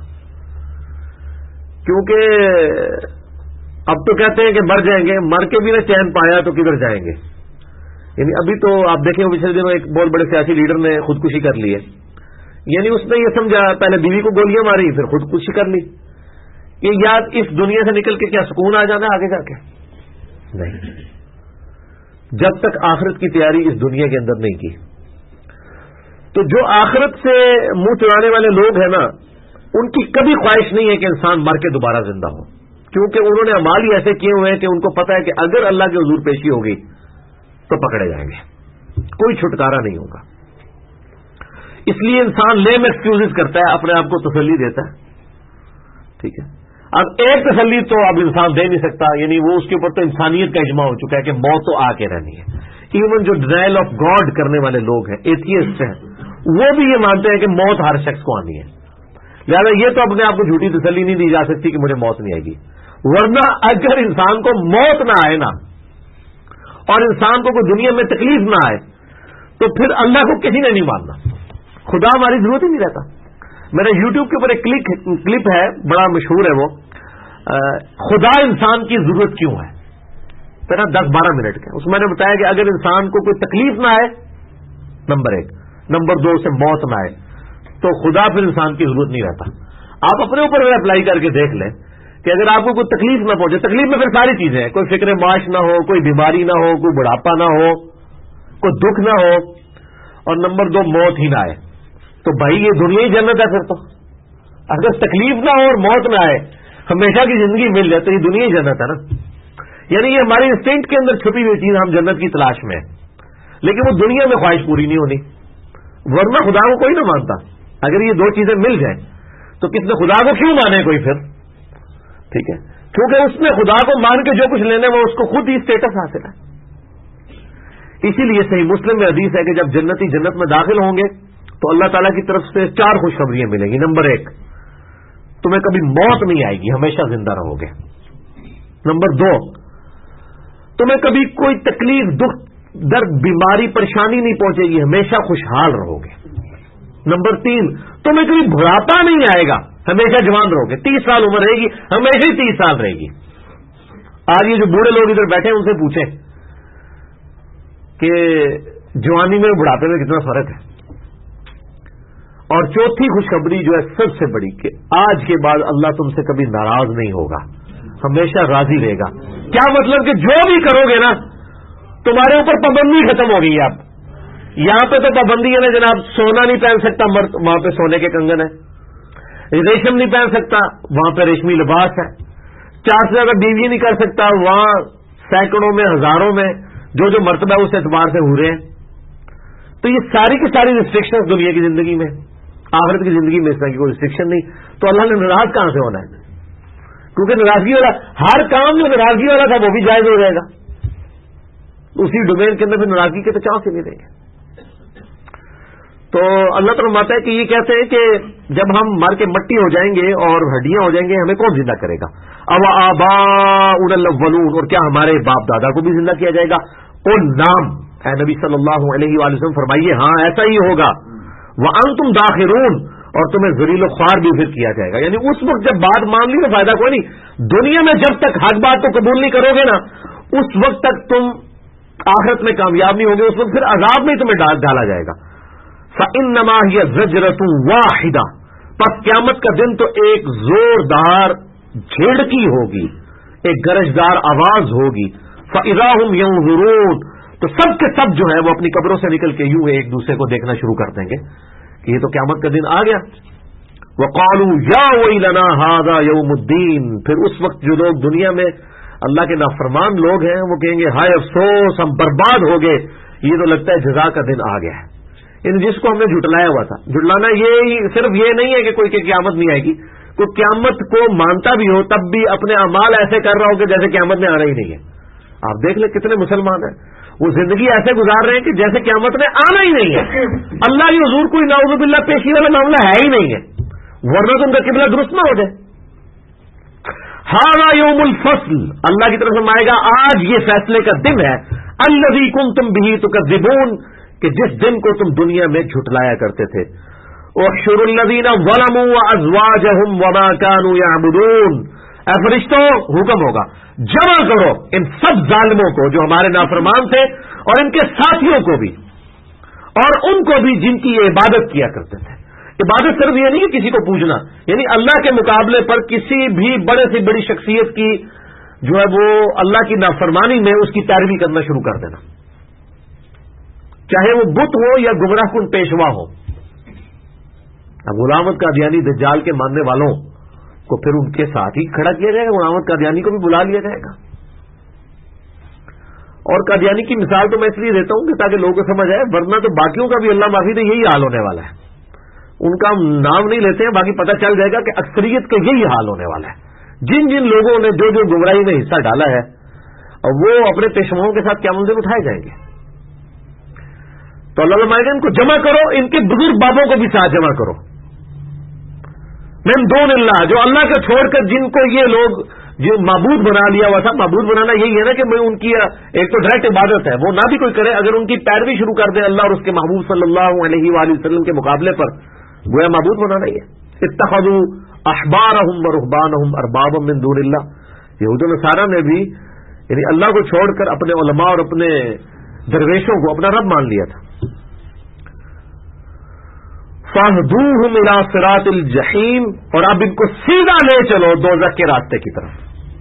کیونکہ اب تو کہتے ہیں کہ مر جائیں گے, مر کے بھی نہ چین پایا تو کدھر جائیں گے. یعنی ابھی تو آپ دیکھیں پچھلے دنوں ایک بہت بڑے سیاسی لیڈر نے خودکشی کر لی ہے. یعنی اس نے یہ سمجھا پہلے بیوی کو گولیاں ماری پھر خودکشی کر لی. یہ یاد اس دنیا سے نکل کے کیا سکون آ جانا ہے آگے جا کے؟ نہیں, جب تک آخرت کی تیاری اس دنیا کے اندر نہیں کی. تو جو آخرت سے منہ چڑانے والے لوگ ہیں نا, ان کی کبھی خواہش نہیں ہے کہ انسان مر کے دوبارہ زندہ ہو, کیونکہ انہوں نے اعمال ہی ایسے کیے ہوئے ہیں کہ ان کو پتا ہے کہ اگر اللہ کے حضور پیشی ہوگی تو پکڑے جائیں گے, کوئی چھٹکارا نہیں ہوگا. اس لیے انسان لیم ایکسکیوزز کرتا ہے, اپنے آپ کو تسلی دیتا ہے. ٹھیک ہے, اب ایک تسلی تو اب انسان دے نہیں سکتا, یعنی وہ اس کے اوپر تو انسانیت کا اجماع ہو چکا ہے کہ موت تو آ کے رہنی ہے. ایون جو ڈینائل آف گاڈ کرنے والے لوگ ہیں, ایتھیسٹ ہیں, وہ بھی یہ مانتے ہیں کہ موت ہر شخص کو آنی ہے. لہٰذا یہ تو اپنے آپ کو جھوٹی تسلی نہیں دی جا سکتی کہ مجھے موت نہیں آئے گی. ورنہ اگر انسان کو موت نہ آئے نا, اور انسان کو کوئی دنیا میں تکلیف نہ آئے, تو پھر اللہ کو کسی نے نہیں ماننا. خدا ہماری ضرورت ہی نہیں رہتا. میرا یوٹیوب کے اوپر ایک کلپ ہے, بڑا مشہور ہے وہ, خدا انسان کی ضرورت کیوں ہے, 10-12 منٹ کا. اس میں نے بتایا کہ اگر انسان کو کوئی تکلیف نہ آئے, نمبر 1, نمبر 2 اسے موت نہ آئے, تو خدا پھر انسان کی ضرورت نہیں رہتا. آپ اپنے اوپر اپلائی کر کے دیکھ لیں کہ اگر آپ کو کوئی تکلیف نہ پہنچے, تکلیف میں پھر ساری چیزیں ہیں, کوئی فکر معاش نہ ہو, کوئی بیماری نہ ہو, کوئی بڑھاپا نہ ہو, کوئی دکھ نہ ہو, اور نمبر 2 موت ہی نہ آئے, تو بھائی یہ دنیا ہی جنت ہے. پھر تو اگر تکلیف نہ ہو اور موت نہ آئے, ہمیشہ کی زندگی مل جائے, تو یہ دنیا ہی جنت ہے نا. یعنی یہ ہماری انسٹنکٹ کے اندر چھپی ہوئی چیز, ہم جنت کی تلاش میں ہیں, لیکن وہ دنیا میں خواہش پوری نہیں ہونی. ورنہ خدا کو کوئی نہ مانتا. اگر یہ 2 چیزیں مل جائیں تو کس نے خدا کو کیوں مانے کوئی پھر؟ ٹھیک ہے, کیونکہ اس نے خدا کو مان کے جو کچھ لینا وہ اس کو خود ہی اسٹیٹس حاصل ہے. اسی لیے صحیح مسلم میں حدیث ہے کہ جب جنتی جنت میں داخل ہوں گے تو اللہ تعالیٰ کی طرف سے 4 خوشخبریاں ملیں گی. نمبر 1, تمہیں کبھی موت نہیں آئے گی, ہمیشہ زندہ رہو گے. نمبر 2, تمہیں کبھی کوئی تکلیف, دکھ, درد, بیماری, پریشانی نہیں پہنچے گی, ہمیشہ خوشحال رہو گے. نمبر 3, تمہیں کبھی بڑھاپا نہیں آئے گا, ہمیشہ جوان رہو گے. 30 سال عمر رہے گی, ہمیشہ ہی 30 سال رہے گی. آج یہ جو بوڑھے لوگ ادھر بیٹھے ہیں ان سے پوچھیں کہ جوانی میں بڑھاپے میں کتنا فرق ہے. اور چوتھی خوشخبری جو ہے سب سے بڑی, کہ آج کے بعد اللہ تم سے کبھی ناراض نہیں ہوگا, ہمیشہ راضی رہے گا. کیا مطلب کہ جو بھی کرو گے نا تمہارے اوپر پابندی ختم ہو گئی ہے. اب یہاں پہ تو پابندی ہے نا جناب, سونا نہیں پہن سکتا مرد, وہاں پہ سونے کے کنگن ہے. ریشم نہیں پہن سکتا, وہاں پہ ریشمی لباس ہے. 4 سے زیادہ بیوی نہیں کر سکتا, وہاں سینکڑوں میں, ہزاروں میں جو مرتبہ اس اعتبار سے ہو رہے ہیں. تو یہ ساری کی ساری ریسٹرکشن دنیا کی زندگی میں, آخرت کی زندگی میں اس طرح کی کوئی ریسٹرکشن نہیں. تو اللہ نے ناراض کہاں سے ہونا ہے؟ کیونکہ ناراضگی والا ہر کام جو ناراضگی والا تھا وہ بھی جائز ہو جائے گا. اسی ڈومین کے اندر پھر ناراضگی کے تو چانس ہی نہیں رہیں گے. تو اللہ تعالیٰ فرماتا ہے کہ یہ کہتے ہیں کہ جب ہم مر کے مٹی ہو جائیں گے اور ہڈیاں ہو جائیں گے, ہمیں کون زندہ کرے گا؟ اب آباؤنا الاولون, اور کیا ہمارے باپ دادا کو بھی زندہ کیا جائے گا؟ قل نعم, اے نبی صلی اللہ علیہ وآلہ وسلم فرمائیے ہاں ایسا ہی ہوگا. وانتم داخرون, اور تمہیں ذلیل و خوار بھی پھر کیا جائے گا. یعنی اس وقت جب بات مان لی تو فائدہ کوئی نہیں. دنیا میں جب تک حق بات کو قبول نہیں کرو گے نا, اس وقت تک تم آخرت میں کامیاب نہیں ہوگے. اس وقت پھر عذاب میں تمہیں ڈالا جائے گا. فَإِنَّمَا هِيَ زَجْرَةٌ وَاحِدَةٌ, پس قیامت کا دن تو ایک زوردار جھیڑکی ہوگی، ایک گرجدار آواز ہوگی، فَإِذَا هُمْ يَنظُرُونَ، تو سب کے سب جو ہے وہ اپنی قبروں سے نکل کے یوں ایک دوسرے کو دیکھنا شروع کر دیں گے کہ یہ تو قیامت کا دن آ گیا. وَقَالُوا يَا وَيْلَنَا هَذَا يَوْمُ الدِّينِ، پھر اس وقت جو لوگ دنیا میں اللہ کے نافرمان لوگ ہیں وہ کہیں گے ہائے افسوس، ہم برباد ہو گئے، یہ تو لگتا ہے جزا کا دن آ گیا ہے. یعنی جس کو ہم نے جھٹلایا ہوا تھا. جھٹلانا یہ صرف یہ نہیں ہے کہ کوئی کہ قیامت نہیں آئے گی، کوئی قیامت کو مانتا بھی ہو تب بھی اپنے اعمال ایسے کر رہا ہو کہ جیسے قیامت میں آنا ہی نہیں ہے. آپ دیکھ لیں کتنے مسلمان ہیں وہ زندگی ایسے گزار رہے ہیں کہ جیسے قیامت میں آنا ہی نہیں ہے. اللہ کی حضور کوئی نعوذ باللہ پیشی والا معاملہ ہے ہی نہیں ہے، ورنہ تم کا قبلہ درست نہ ہو جائے. ھذا یوم الفصل، اللہ کی طرف سے آئے گا آج یہ فیصلے کا دن ہے. الذی کنتم بہ تکذبون، کہ جس دن کو تم دنیا میں جھٹلایا کرتے تھے. احشروا الذین ظلموا وازواجہم وما كانوا یعبدون، اے فرشتوں حکم ہوگا جمع کرو ان سب ظالموں کو جو ہمارے نافرمان تھے اور ان کے ساتھیوں کو بھی اور ان کو بھی جن کی یہ عبادت کیا کرتے تھے. عبادت صرف یہ نہیں کہ کسی کو پوجنا، یعنی اللہ کے مقابلے پر کسی بھی بڑے سے بڑی شخصیت کی جو ہے وہ اللہ کی نافرمانی میں اس کی پیروی کرنا شروع کر دینا، چاہے وہ بت ہو یا گمراہ کن پیشوا ہو. اب غلام احمد قادیانی دجال کے ماننے والوں کو پھر ان کے ساتھ ہی کھڑا کیا جائے گا، غلام احمد قادیانی کو بھی بلا لیا جائے گا. اور قادیانی کی مثال تو میں اس لیے دیتا ہوں کہ تاکہ لوگوں کو سمجھ آئے، ورنہ تو باقیوں کا بھی اللہ معافی دے یہی حال ہونے والا ہے. ان کا ہم نام نہیں لیتے ہیں، باقی پتہ چل جائے گا کہ اکثریت کا یہی حال ہونے والا ہے. جن جن لوگوں نے جو جو گمراہی میں حصہ ڈالا ہے وہ اپنے پیشواؤں کے ساتھ قیامت دن اٹھائے جائیں گے. تو اللہ فرمائے گا ان کو جمع کرو، ان کے بزرگ بابوں کو بھی ساتھ جمع کرو. من دون اللہ، جو اللہ کو چھوڑ کر جن کو یہ لوگ جو معبود بنا لیا ہوا تھا. معبود بنانا یہی ہے نا کہ میں ان کی ایک تو ڈائریکٹ عبادت ہے، وہ نہ بھی کوئی کرے، اگر ان کی پیروی شروع کر دے اللہ اور اس کے محبوب صلی اللہ علیہ وآلہ وسلم کے مقابلے پر، گویا معبود بنانا ہی ہے. اتخذوا احبارهم ورهبانهم اربابا من دون اللہ، یہود و نصارہ نے بھی یعنی اللہ کو چھوڑ کر اپنے علماء اور اپنے درویشوں کو اپنا رب مان لیا تھا. فاہدوہم الی صراط الجحیم، اور اب ان کو سیدھا لے چلو دوزخ کے راستے کی طرف.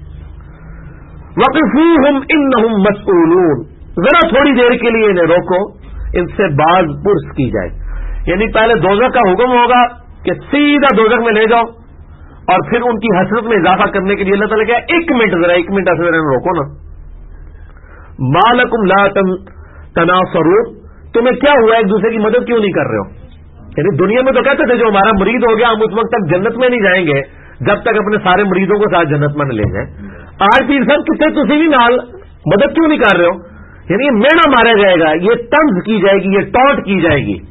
وقفوہم انہم مسئولون، ذرا تھوڑی دیر کے لیے انہیں روکو، ان سے باز پرس کی جائے. یعنی پہلے دوزخ کا حکم ہوگا کہ سیدھا دوزخ میں لے جاؤ، اور پھر ان کی حسرت میں اضافہ کرنے کے لیے اللہ تعالیٰ کہا ایک منٹ ایسے روکو نا. ما لکم لا تناصرون، تمہیں کیا ہوا ایک دوسرے کی مدد کیوں نہیں کر رہے ہو؟ یعنی دنیا میں تو کہتے تھے جو ہمارا مرید ہو گیا ہم اس وقت تک جنت میں نہیں جائیں گے جب تک اپنے سارے مریدوں کو ساتھ جنت میں نہ لے جائیں. آج پیر صاحب کتنے تسی بھی نال مدد کیوں نہیں کر رہے ہو؟ یعنی یہ مینا مارا جائے گا، یہ طنز کی جائے گی، یہ ٹونٹ کی جائے گی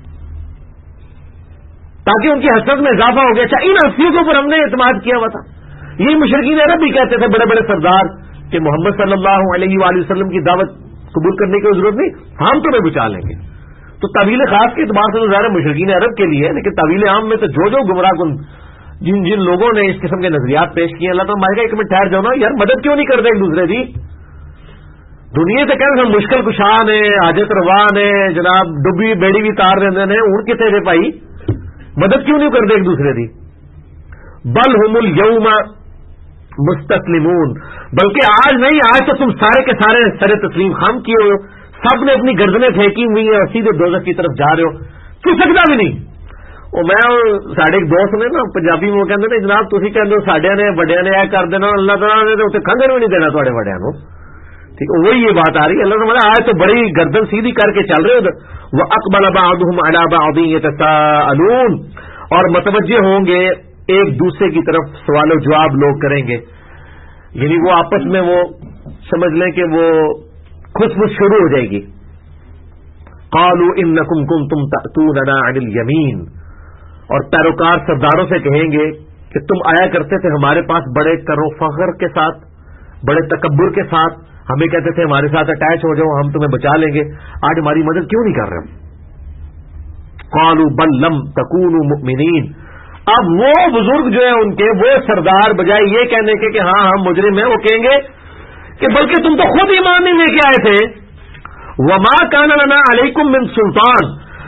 تاکہ ان کی حسرت میں اضافہ ہو گیا. اچھا ان ہستیوں کے اوپر ہم نے اعتماد کیا ہوا تھا. یہی مشرکین عرب بھی کہتے تھے بڑے بڑے سردار کہ محمد صلی اللہ علیہ وآلہ وسلم کی دعوت قبول کرنے کی ضرورت نہیں، ہم تمہیں بچا لیں گے. تو طویل خاص کے اعتبار سے تو ظاہر مشرکین عرب کے لیے، لیکن طویل عام میں تو جو جو گمراہ کن جن جن لوگوں نے اس قسم کے نظریات پیش کیے، اللہ تعالیٰ مارے گا ایک منٹ ٹھہر جاؤ نا یار، مدد کیوں نہیں کرتے ایک دوسرے کی؟ دنیا سے کہتے ہیں مشکل کشا نے، حاجت روا نے، جناب ڈبی بیڑی بھی تار رہے ہیں، اڑ کتنے رے پائی، مدد کیوں نہیں کرتے ایک دوسرے کی؟ بل ہم الیوم مستسلمون، بلکہ آج نہیں، آج تو تم سارے کے سارے سر تسلیم خام کیے ہو، سب نے اپنی گردنیں پھینکی ہوئی ہیں اور سیدھے دوزخ کی طرف جا رہے ہو، کچھ سکتا بھی نہیں. اور میں ساڈے ایک دوست نے نا پنجابی میں وہ کہتے ہیں جناب تسی کہندے ہو ساڈے نے بڑے نے یہ کر دینا، اللہ تعالیٰ نے تو کھنگر بھی نہیں دینا تھوڑے بڑے نو. ٹھیک ہے، وہی یہ بات آ رہی ہے. اللہ تعالیٰ آج تو بڑی گردن سیدھی کر کے چل رہے ہو. وَأَقْبَلَ بَعْضُهُمْ عَلَىٰ بَعْضٍ يَتَسَاءَلُونَ، اور متوجہ ہوں گے ایک دوسرے کی طرف، سوال و جواب لوگ کریں گے. یعنی وہ آپس میں وہ سمجھ لیں کہ وہ خسبس شروع ہو جائے گی. قالوا انکم کنتم تأتوننا عن الیمین، اور پیروکار سرداروں سے کہیں گے کہ تم آیا کرتے تھے ہمارے پاس بڑے کر و فخر کے ساتھ، بڑے تکبر کے ساتھ، ہمیں کہتے تھے ہمارے ساتھ اٹیچ ہو جاؤ ہم تمہیں بچا لیں گے، آج ہماری مدد کیوں نہیں کر رہے؟ قالوا بل لم تکونوا مؤمنین، اب وہ بزرگ جو ہیں ان کے، وہ سردار بجائے یہ کہنے کے کہ ہاں ہم مجرم ہیں، وہ کہیں گے کہ بلکہ تم تو خود ایمان نہیں لے کے آئے تھے. وما کان لنا علیکم من سلطان،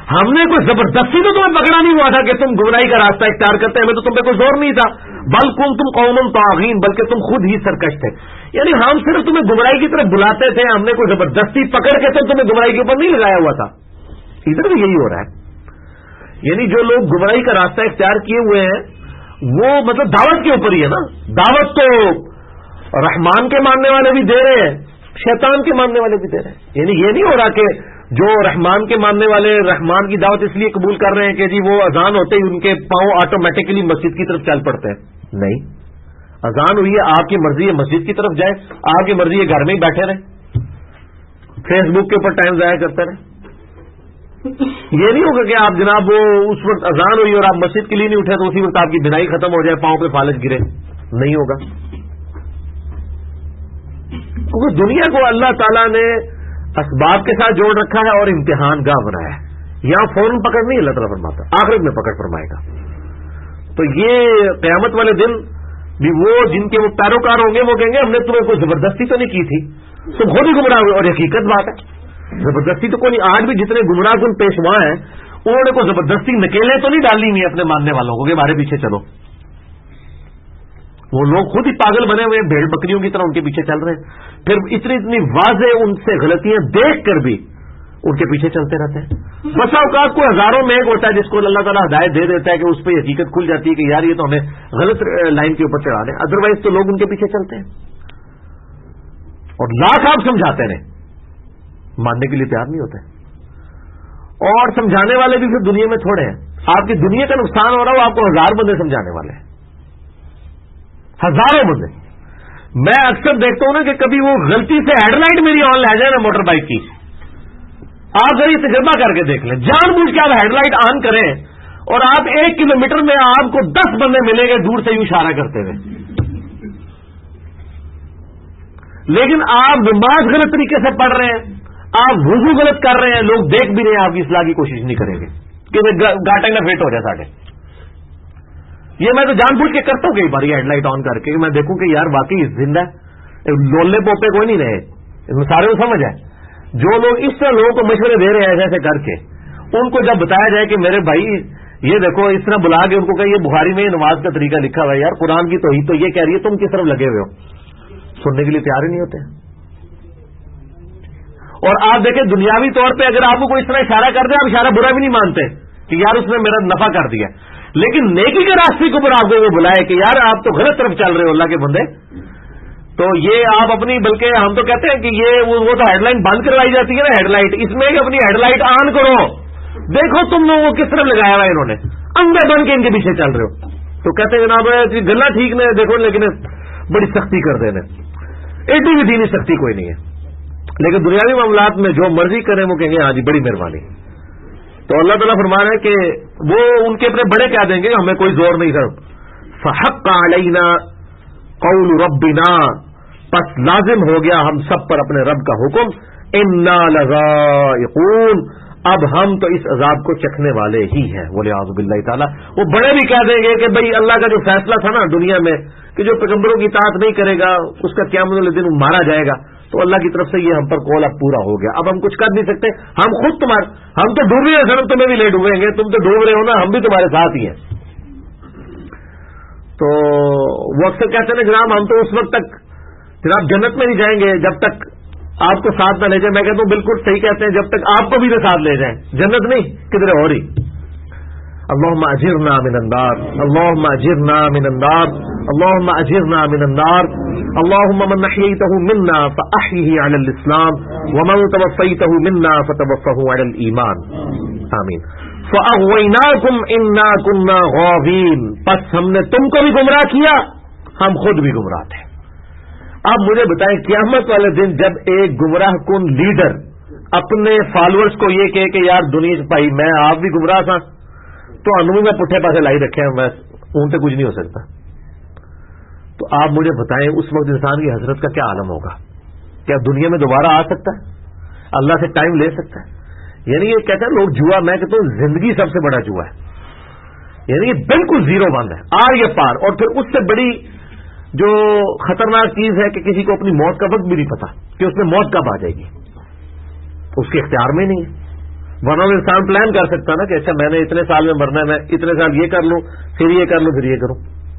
ہم نے کوئی زبردستی تو تمہیں پکڑا نہیں ہوا تھا کہ تم گمراہی کا راستہ اختیار کرتے، ہمیں تو تم پہ کوئی زور نہیں تھا، بل تم قوم طاغین، بلکہ تم خود ہی سرکش تھے. یعنی ہم صرف تمہیں گمراہی کی طرف بلاتے تھے، ہم نے کوئی زبردستی پکڑ کے تو تمہیں گمراہی کے اوپر نہیں لگایا ہوا تھا. ادھر بھی یہی ہو رہا ہے. یعنی جو لوگ گمراہی کا راستہ اختیار کیے ہوئے ہیں وہ مطلب دعوت کے اوپر ہی ہے نا. دعوت تو رحمان کے ماننے والے بھی دے رہے ہیں، شیطان کے ماننے والے بھی دے رہے ہیں. یعنی یہ نہیں ہو رہا کہ جو رحمان کے ماننے والے رحمان کی دعوت اس لیے قبول کر رہے ہیں کہ جی وہ اذان ہوتے ہی ان کے پاؤں آٹومیٹکلی مسجد کی طرف چل پڑتے ہیں. نہیں، اذان ہوئی ہے، آپ کی مرضی ہے مسجد کی طرف جائیں، آپ کی مرضی ہے گھر میں ہی بیٹھے رہیں، فیس بک کے اوپر ٹائم ضائع کرتے رہیں. یہ نہیں ہوگا کہ آپ جناب وہ اس وقت اذان ہوئی اور آپ مسجد کے لیے نہیں اٹھے تو اسی وقت آپ کی بینائی ختم ہو جائے، پاؤں پہ فالج گرے. نہیں ہوگا، کیونکہ دنیا کو اللہ تعالیٰ نے اسباب کے ساتھ جوڑ رکھا ہے اور امتحان گاہ بنایا ہے. یہاں فوراً پکڑ نہیں اللہ تعالیٰ فرماتا، آخرت میں پکڑ فرمائے گا. تو یہ قیامت والے دن بھی وہ جن کے وہ پیروکار ہوں گے وہ کہیں گے ہم نے تمہیں کوئی زبردستی تو نہیں کی تھی، تم خود ہی گمراہ ہوئے. اور حقیقت بات ہے، زبردستی تو کوئی نہیں. آج بھی جتنے گمراہ کن پیشوا ہیں انہوں نے کوئی زبردستی نکیلیں تو نہیں ڈالی ہوئی اپنے ماننے والوں کو کہ ہمارے پیچھے چلو. وہ لوگ خود ہی پاگل بنے ہوئے بھیڑ بکریوں کی طرح ان کے پیچھے چل رہے ہیں، پھر اتنی واضح ان سے غلطیاں دیکھ کر بھی ان کے پیچھے چلتے رہتے ہیں. بسا اوقات کو ہزاروں میں ایک ہوتا ہے جس کو اللہ تعالیٰ ہدایت دے دیتا ہے کہ اس پہ حقیقت کھل جاتی ہے کہ یار یہ تو ہمیں غلط لائن کے اوپر چڑھا دیں. ادروائز تو لوگ ان کے پیچھے چلتے ہیں اور لاکھ آپ سمجھاتے رہیں، ماننے کے لیے تیار نہیں ہوتے. اور سمجھانے والے بھی پھر دنیا میں تھوڑے ہیں. آپ کی دنیا کا نقصان ہو رہا ہو، آپ کو 1000 بندے سمجھانے والے ہیں، ہزاروں بندے. میں اکثر دیکھتا ہوں نا کہ کبھی وہ غلطی سے ہیڈ لائٹ میری آن لے جائے نا موٹر بائک کی، آپ ذرا تجربہ کر کے دیکھ لیں. جان بوجھ کے آپ ہیڈ لائٹ آن کریں اور آپ 1 کلومیٹر میں آپ کو 10 بندے ملیں گے دور سے یوں اشارہ کرتے ہوئے، لیکن آپ نماز غلط طریقے سے پڑھ رہے ہیں، آپ وضو غلط کر رہے ہیں، لوگ دیکھ بھی رہے ہیں، آپ کی اصلاح کی کوشش نہیں کریں گے کہ گاٹے نہ فٹ ہو جائے ساڑھے. یہ میں تو جان بوجھ کے کرتا ہوں کئی بار ہیڈ لائٹ آن کر کے میں دیکھوں کہ یار واقعی زندہ ہے، لولے پوپے کوئی نہیں رہے، سارے کو سمجھ ہے. جو لوگ اس طرح لوگوں کو مشورے دے رہے ہیں ایسے ایسے کر کے، ان کو جب بتایا جائے کہ میرے بھائی یہ دیکھو اس طرح بلا کے ان کو کہ یہ بخاری میں نماز کا طریقہ لکھا ہوا ہے، یار قرآن کی توحید تو یہ کہہ رہی ہے، تم کس طرف لگے ہوئے ہو، سننے کے لیے تیار ہی نہیں ہوتے. اور آپ دیکھیں دنیاوی طور پہ اگر آپ کو کوئی اس طرح اشارہ کر دے، آپ اشارہ برا بھی نہیں مانتے کہ یار اس نے میرا نفع کر دیا، لیکن نیکی کے راستے کے اوپر آپ کو وہ بلائے کہ یار آپ تو غلط طرف چل رہے ہو اللہ کے بندے، تو یہ آپ اپنی، بلکہ ہم تو کہتے ہیں کہ یہ وہ تو ہیڈ لائن بند کروائی جاتی ہے نا ہیڈ لائٹ، اس میں کہ اپنی ہیڈ لائٹ آن کرو، دیکھو تم لوگوں کو کس طرف لگایا ہوا ہے انہوں نے، اندھے بن کے ان کے پیچھے چل رہے ہو. تو کہتے ہیں جناب گلا ٹھیک نہیں دیکھو لیکن بڑی سختی کر دینے، ایڈی بھی دینی سختی کوئی نہیں ہے، لیکن دنیاوی معاملات میں جو مرضی کریں وہ کہیں گے ہاں جی بڑی مہربانی. تو اللہ تعالیٰ فرما رہا ہے کہ وہ ان کے اپنے بڑے کہہ دیں گے ہمیں کوئی زور نہیں کر. فحق علینا قول ربنا، پس لازم ہو گیا ہم سب پر اپنے رب کا حکم، انا لذائقون، اب ہم تو اس عذاب کو چکھنے والے ہی ہیں. والعیاذ باللہ تعالیٰ وہ بڑے بھی کہہ دیں گے کہ بھئی اللہ کا جو فیصلہ تھا نا دنیا میں کہ جو پیغمبروں کی اطاعت نہیں کرے گا اس کا قیامت والے دن مارا جائے گا، تو اللہ کی طرف سے یہ ہم پر قول اب پورا ہو گیا، اب ہم کچھ کر نہیں سکتے، ہم خود ہم تو ڈوب رہے ہیں، تمہیں بھی لے ڈوبیں گے، تم تو ڈوب رہے ہو نا، ہم بھی تمہارے ساتھ ہی ہیں. تو وہ اکثر کہتے ہیں جناب ہم تو اس وقت تک جناب جنت میں نہیں جائیں گے جب تک آپ کو ساتھ نہ لے جائیں. میں کہتا ہوں بالکل صحیح کہتے ہیں، جب تک آپ کو بھی نہ ساتھ لے جائیں، جنت نہیں کدھر ہو رہی. اللهم اجرنا من النار، اللهم اجرنا من النار، اللهم اجرنا من النار. اللهم من احييته منا فاحيه على الاسلام ومن توفيته منا فتوفه على الايمان. آمین. فاغويناكم انا كنا غاوين، پس ہم نے تم کو بھی گمراہ کیا، ہم خود بھی گمراہ تھے. اب مجھے بتائیں قیامت والے دن جب ایک گمراہ کن لیڈر اپنے فالوورز کو یہ کہے کہ یار دنیا بھائی میں آپ بھی گمراہ تھا تو انو میں پٹھے پاسے لائی رکھے ہیں، میں ان سے کچھ نہیں ہو سکتا، تو آپ مجھے بتائیں اس وقت انسان کی حسرت کا کیا عالم ہوگا؟ کیا دنیا میں دوبارہ آ سکتا ہے؟ اللہ سے ٹائم لے سکتا ہے؟ یعنی یہ کہتے ہیں لوگ جوا، میں کہتا ہوں زندگی سب سے بڑا جوا ہے، یعنی یہ بالکل زیرو بند ہے، آر یہ پار. اور پھر اس سے بڑی جو خطرناک چیز ہے کہ کسی کو اپنی موت کا وقت بھی نہیں پتا کہ اس میں موت کب آ جائے گی، اس کے اختیار میں نہیں ہے. ورنہ انسان پلان کر سکتا نا کہ اچھا میں نے اتنے سال میں مرنا ہے، میں اتنے سال یہ کر لوں، پھر یہ کر لوں، پھر یہ کروں.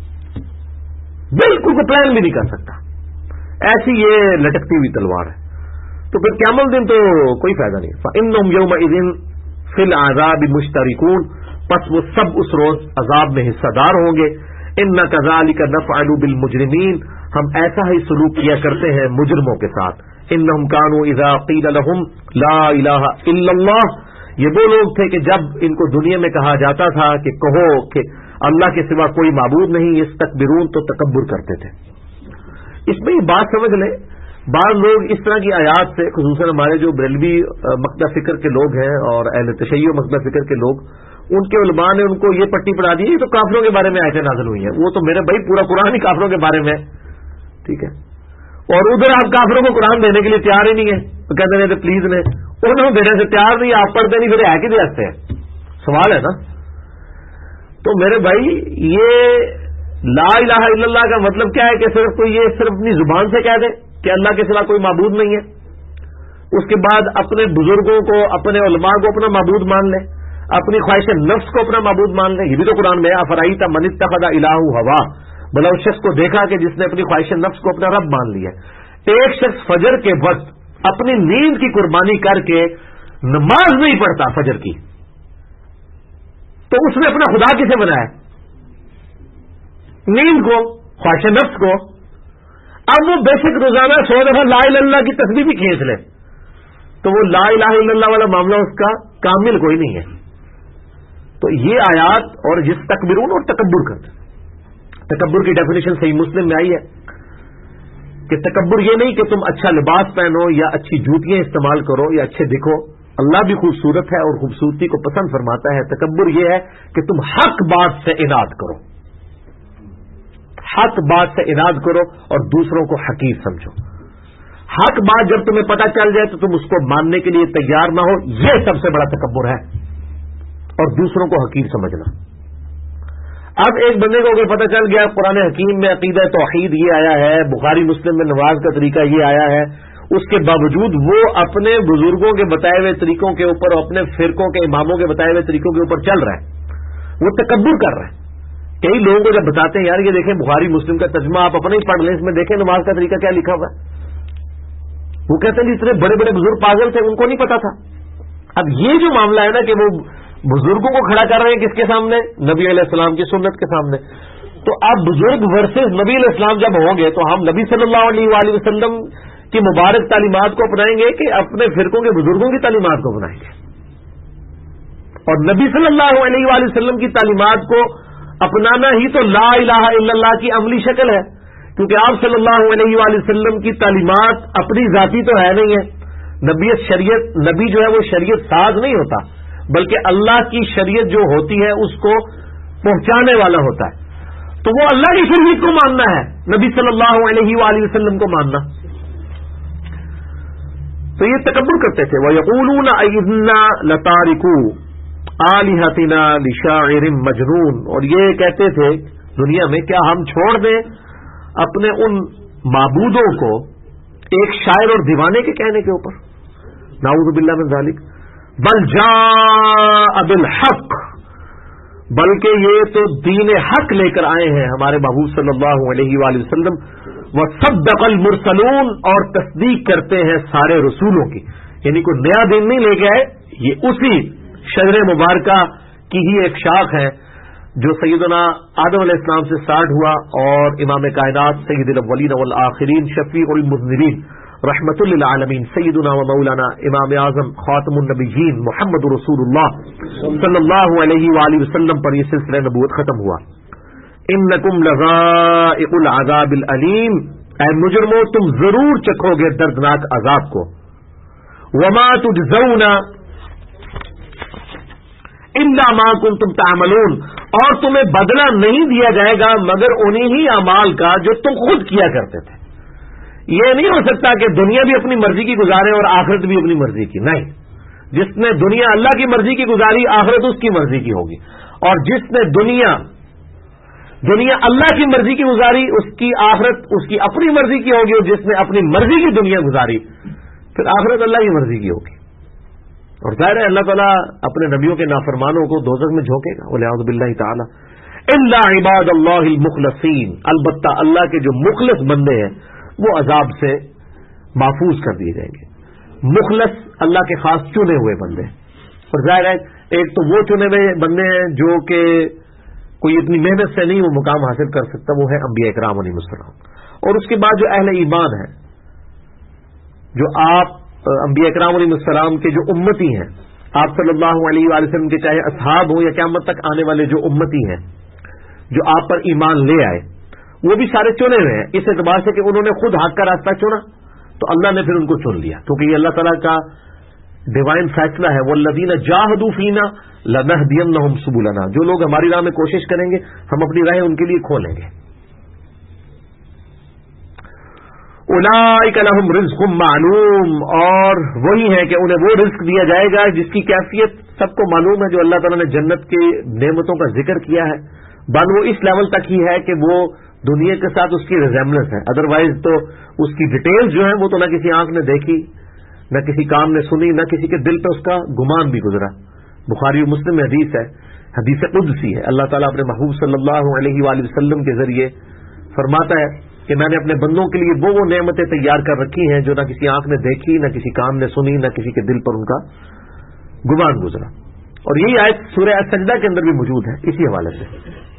بالکل کوئی پلان بھی نہیں کر سکتا. ایسی یہ لٹکتی ہوئی تلوار ہے. تو پھر قیامت دن تو کوئی فائدہ نہیں. فإنهم يومئذ فی العذاب مشترکون، پس وہ سب اس روز عذاب میں حصہ دار ہوں گے. انا کذالک نفعل بالمجرمین، ہم ایسا ہی سلوک کیا کرتے ہیں مجرموں کے ساتھ. انہم کانوا اذا قیل لهم لا الہ الا اللہ، یہ وہ لوگ تھے کہ جب ان کو دنیا میں کہا جاتا تھا کہ کہو کہ اللہ کے سوا کوئی معبود نہیں، یستکبرون، تو تکبر کرتے تھے. اس میں یہ بات سمجھ لیں، بعض لوگ اس طرح کی آیات سے، خصوصاً ہمارے جو بریلوی مقطع فکر کے لوگ ہیں اور اہل تشیع مقطع فکر کے لوگ، ان کے علماء نے ان کو یہ پٹی پڑھا دی، یہ تو کافروں کے بارے میں آیتیں نازل ہوئی ہیں. وہ تو میرے بھائی پورا قرآن ہی کافروں کے بارے میں، ٹھیک ہے. اور ادھر آپ کافروں کو قرآن دینے کے لیے تیار ہی نہیں ہے، تو کہتے ہیں پلیز نے انہوں دینے سے تیار نہیں، آپ پڑھتے نہیں، پھر ہے کہ دیتے ہیں. سوال ہے نا. تو میرے بھائی یہ لا الہ الا اللہ کا مطلب کیا ہے کہ صرف کوئی یہ صرف اپنی زبان سے کہہ دے کہ اللہ کے سوا کوئی معبود نہیں ہے، اس کے بعد اپنے بزرگوں کو، اپنے علماء کو اپنا معبود مان لے، اپنی خواہش نفس کو اپنا معبود مان لے. یہ بھی تو قرآن میں ہے، افرائیت من اتخذ الہ ہوا، بلا اس شخص کو دیکھا کہ جس نے اپنی خواہش نفس کو اپنا رب مان لیا. ایک شخص فجر کے وقت اپنی نیند کی قربانی کر کے نماز نہیں پڑھتا فجر کی، تو اس نے اپنا خدا کسے بنایا؟ نیند کو، خواہش نفس کو. اب وہ بے شک روزانہ 100 دفعہ لا الہ الا اللہ کی تسبیح بھی کھینچ لے، تو وہ لا الہ الا اللہ والا معاملہ اس کا کامل کوئی نہیں ہے. تو یہ آیات اور جس تکبرون اور تکبر کرتے، تکبر کی ڈیفینیشن صحیح مسلم میں آئی ہے کہ تکبر یہ نہیں کہ تم اچھا لباس پہنو یا اچھی جوتیاں استعمال کرو یا اچھے دکھو. اللہ بھی خوبصورت ہے اور خوبصورتی کو پسند فرماتا ہے. تکبر یہ ہے کہ تم حق بات سے اناد کرو، حق بات سے اناد کرو اور دوسروں کو حقیر سمجھو. حق بات جب تمہیں پتہ چل جائے تو تم اس کو ماننے کے لیے تیار نہ ہو، یہ سب سے بڑا تکبر ہے، اور دوسروں کو حقیر سمجھنا. اب ایک بندے کو اگر پتہ چل گیا قرآن حکیم میں عقیدہ توحید یہ آیا ہے، بخاری مسلم میں نماز کا طریقہ یہ آیا ہے، اس کے باوجود وہ اپنے بزرگوں کے بتائے ہوئے طریقوں کے اوپر اور اپنے فرقوں کے اماموں کے بتائے ہوئے طریقوں کے اوپر چل رہا ہے، وہ تکبر کر رہا ہے. کئی لوگوں کو جب بتاتے ہیں یار یہ دیکھیں بخاری مسلم کا ترجمہ آپ اپنے ہی پڑھ لیں، اس میں دیکھیں نماز کا طریقہ کیا لکھا ہوا ہے، وہ کہتے ہیں اتنے بڑے بڑے بزرگ پاگل تھے، ان کو نہیں پتا تھا. اب یہ جو معاملہ ہے نا کہ وہ بزرگوں کو کھڑا کر رہے ہیں کس کے سامنے؟ نبی علیہ السلام کی سنت کے سامنے. تو اب بزرگ ورسز نبی علیہ السلام جب ہوں گے تو ہم نبی صلی اللہ علیہ وآلہ وسلم کی مبارک تعلیمات کو اپنائیں گے کہ اپنے فرقوں کے بزرگوں کی تعلیمات کو اپنائیں گے؟ اور نبی صلی اللہ علیہ وآلہ وسلم کی تعلیمات کو اپنانا ہی تو لا الہ الا اللہ کی عملی شکل ہے، کیونکہ آپ صلی اللہ علیہ وآلہ وسلم کی تعلیمات اپنی ذاتی تو ہے نہیں ہے. نبی جو ہے وہ شریعت ساز نہیں ہوتا، بلکہ اللہ کی شریعت جو ہوتی ہے اس کو پہنچانے والا ہوتا ہے. تو وہ اللہ کی شریعت کو ماننا ہے، نبی صلی اللہ علیہ وآلہ وسلم کو ماننا. تو یہ تکبر کرتے تھے. وَيَقُولُونَ أَإِنَّا لَتَارِكُو آلِهَتِنَا لِشَاعِرٍ مَجْنُونَ، اور یہ کہتے تھے دنیا میں کیا ہم چھوڑ دیں اپنے ان معبودوں کو ایک شاعر اور دیوانے کے کہنے کے اوپر. نعوذ باللہ من ذالک. بل جاء بالحق، بلکہ یہ تو دین حق لے کر آئے ہیں ہمارے محبوب صلی اللہ علیہ وآلہ وسلم. وصدق المرسلون، اور تصدیق کرتے ہیں سارے رسولوں کی. یعنی کوئی نیا دین نہیں لے کے آئے، یہ اسی شجر مبارکہ کی ہی ایک شاخ ہے جو سیدنا آدم علیہ السلام سے سٹارٹ ہوا اور امام کائنات سید الاولین والآخرین شفیع المذنبین رحمت للعالمین سیدنا و مولانا امام اعظم خاتم النبیین محمد رسول اللہ صلی اللہ علیہ وآلہ وسلم پر یہ سلسلہ نبوت ختم ہوا. انکم لذائق العذاب العلیم، اے مجرموں تم ضرور چکھو گے دردناک عذاب کو. وما تجزون الا ما کنتم تعملون، اور تمہیں بدلہ نہیں دیا جائے گا مگر انہی ہی اعمال کا جو تم خود کیا کرتے تھے. یہ نہیں ہو سکتا کہ دنیا بھی اپنی مرضی کی گزارے اور آخرت بھی اپنی مرضی کی. نہیں، جس نے دنیا اللہ کی مرضی کی گزاری آخرت اس کی مرضی کی ہوگی، اور جس نے دنیا اللہ کی مرضی کی گزاری اس کی آخرت اس کی اپنی مرضی کی ہوگی، اور جس نے اپنی مرضی کی دنیا گزاری پھر آخرت اللہ کی مرضی کی ہوگی. اور ظاہر ہے اللہ تعالیٰ اپنے نبیوں کے نافرمانوں کو دوزخ میں جھونکے گا، وَلِعَوْذُ بِاللَّهِ تَعَالَى إِلَّا عِبَادَ اللَّهِ الْمُخْلَصِينَ، البتہ اللہ کے جو مخلص بندے ہیں وہ عذاب سے محفوظ کر دیے جائیں گے. مخلص اللہ کے خاص چنے ہوئے بندے ہیں. اور ظاہر ہے ایک تو وہ چنے ہوئے بندے ہیں جو کہ کوئی اتنی محنت سے نہیں وہ مقام حاصل کر سکتا، وہ ہے انبیاء اکرام علیہ السلام. اور اس کے بعد جو اہل ایمان ہیں، جو آپ انبیاء اکرام علیہ السلام کے جو امتی ہیں، آپ صلی اللہ علیہ وآلہ وسلم کے چاہے اصحاب ہوں یا قیامت تک آنے والے جو امتی ہیں جو آپ پر ایمان لے آئے، وہ بھی سارے چنے ہوئے ہیں اس اعتبار سے کہ انہوں نے خود حق کا راستہ چنا تو اللہ نے پھر ان کو چن لیا، کیونکہ یہ اللہ تعالیٰ کا ڈیوائن فیصلہ ہے. وَالَّذِينَ جَاهَدُوا فِينَا لَنَهْدِيَنَّهُمْ سُبُلَنَا، جو لوگ ہماری راہ میں کوشش کریں گے ہم اپنی راہیں ان کے لیے کھولیں گے. اولئک لہم رزق معلوم، اور وہی ہے کہ انہیں وہ رزق دیا جائے گا جس کی کیفیت سب کو معلوم ہے. جو اللہ تعالیٰ نے جنت کی نعمتوں کا ذکر کیا ہے بل وہ اس لیول تک ہی ہے کہ وہ دنیا کے ساتھ اس کی ریزیمبلنس ہے، ادروائز تو اس کی ڈیٹیل جو ہے وہ تو نہ کسی آنکھ نے دیکھی، نہ کسی کان نے سنی، نہ کسی کے دل پہ اس کا گمان بھی گزرا. بخاری و مسلم میں حدیث ہے، حدیث قدسی ہے. اللہ تعالیٰ اپنے محبوب صلی اللہ علیہ وآلہ وسلم کے ذریعے فرماتا ہے کہ میں نے اپنے بندوں کے لیے وہ نعمتیں تیار کر رکھی ہیں جو نہ کسی آنکھ نے دیکھی، نہ کسی کان نے سنی، نہ کسی کے دل پر ان کا گمان گزرا. اور یہی آیت سورہ السجدہ کے اندر بھی موجود ہے اسی حوالے سے.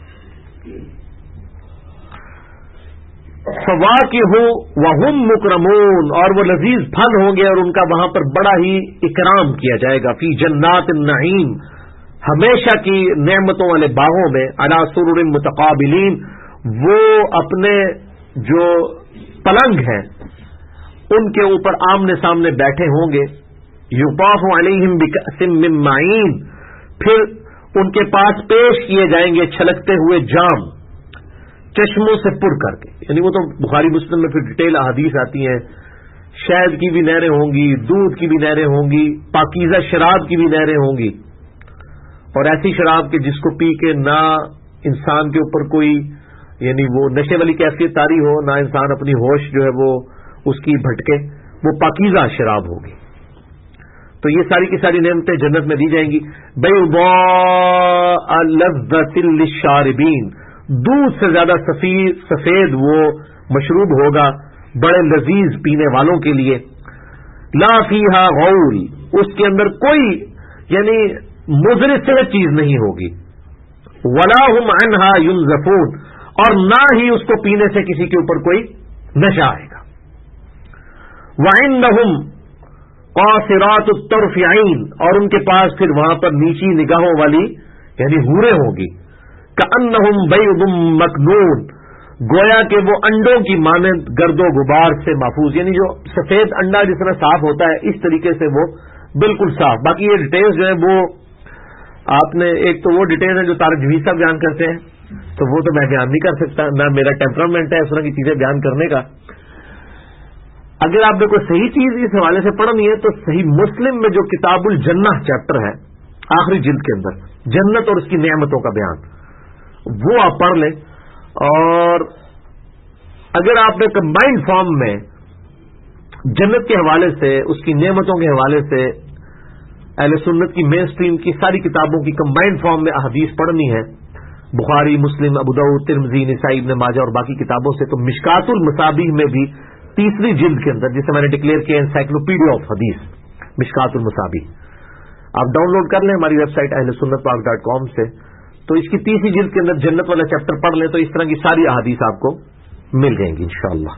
فواکہ وہم مکرمون، اور وہ لذیذ پھل ہوں گے اور ان کا وہاں پر بڑا ہی اکرام کیا جائے گا. فی جنات النعیم، ہمیشہ کی نعمتوں والے باغوں میں. علی سرر متقابلین، وہ اپنے جو پلنگ ہیں ان کے اوپر آمنے سامنے بیٹھے ہوں گے. یطاف علیہم بکأس من معین، پھر ان کے پاس پیش کیے جائیں گے چھلکتے ہوئے جام چشموں سے پر کر کے. یعنی وہ تو بخاری مسلم میں پھر ڈیٹیل احادیث آتی ہیں. شہد کی بھی نہریں ہوں گی، دودھ کی بھی نہریں ہوں گی، پاکیزہ شراب کی بھی نہریں ہوں گی، اور ایسی شراب کے جس کو پی کے نہ انسان کے اوپر کوئی یعنی وہ نشے والی کیفیت طاری ہو، نہ انسان اپنی ہوش جو ہے وہ اس کی بھٹکے، وہ پاکیزہ شراب ہوگی. تو یہ ساری کی ساری نعمتیں جنت میں دی جائیں گی. بیضاء لذۃ للشاربین، دودھ سے زیادہ سفید وہ مشروب ہوگا بڑے لذیذ پینے والوں کے لیے. لا فیہا غول، اس کے اندر کوئی یعنی مضر صحت چیز نہیں ہوگی. ولا هم عنہا ینزفون، اور نہ ہی اس کو پینے سے کسی کے اوپر کوئی نشہ آئے گا. وعندہم قاصرات الطرف عین، اور ان کے پاس پھر وہاں پر نیچی نگاہوں والی یعنی حوریں ہوگی. کأنہم بیض مکنون، گویا کہ وہ انڈوں کی مانند گرد و غبار سے محفوظ، یعنی جو سفید انڈا جس طرح صاف ہوتا ہے اس طریقے سے وہ بالکل صاف. باقی یہ ڈیٹیلز جو ہیں وہ آپ نے ایک تو وہ ڈیٹیل ہے جو طارق جوید صاحب بیان کرتے ہیں تو وہ تو میں بیان نہیں کر سکتا، نہ میرا ٹیمپرامنٹ ہے اس طرح کی چیزیں بیان کرنے کا. اگر آپ نے کوئی صحیح چیز اس حوالے سے پڑھنی ہے تو صحیح مسلم میں جو کتاب الجنہ چیپٹر ہے آخری جلد کے اندر جنت اور اس کی نعمتوں کا بیان، وہ آپ پڑھ لیں. اور اگر آپ نے کمبائنڈ فارم میں جنت کے حوالے سے اس کی نعمتوں کے حوالے سے اہل سنت کی مین سٹریم کی ساری کتابوں کی کمبائنڈ فارم میں احادیث پڑھنی ہے، بخاری، مسلم، ابو داؤد، ترمذی، نسائی، ابن ماجہ اور باقی کتابوں سے، تو مشکات المصابیح میں بھی تیسری جلد کے اندر جسے میں نے ڈکلیئر کیا انسائکلوپیڈیا آف حدیث مشکات المصابیح، آپ ڈاؤن لوڈ کر لیں ہماری ویب سائٹ ahlsunnatpark.com سے. تو اس کی تیسری جلد کے اندر جنت والا چیپٹر پڑھ لیں تو اس طرح کی ساری احادیث آپ کو مل جائیں گی انشاءاللہ.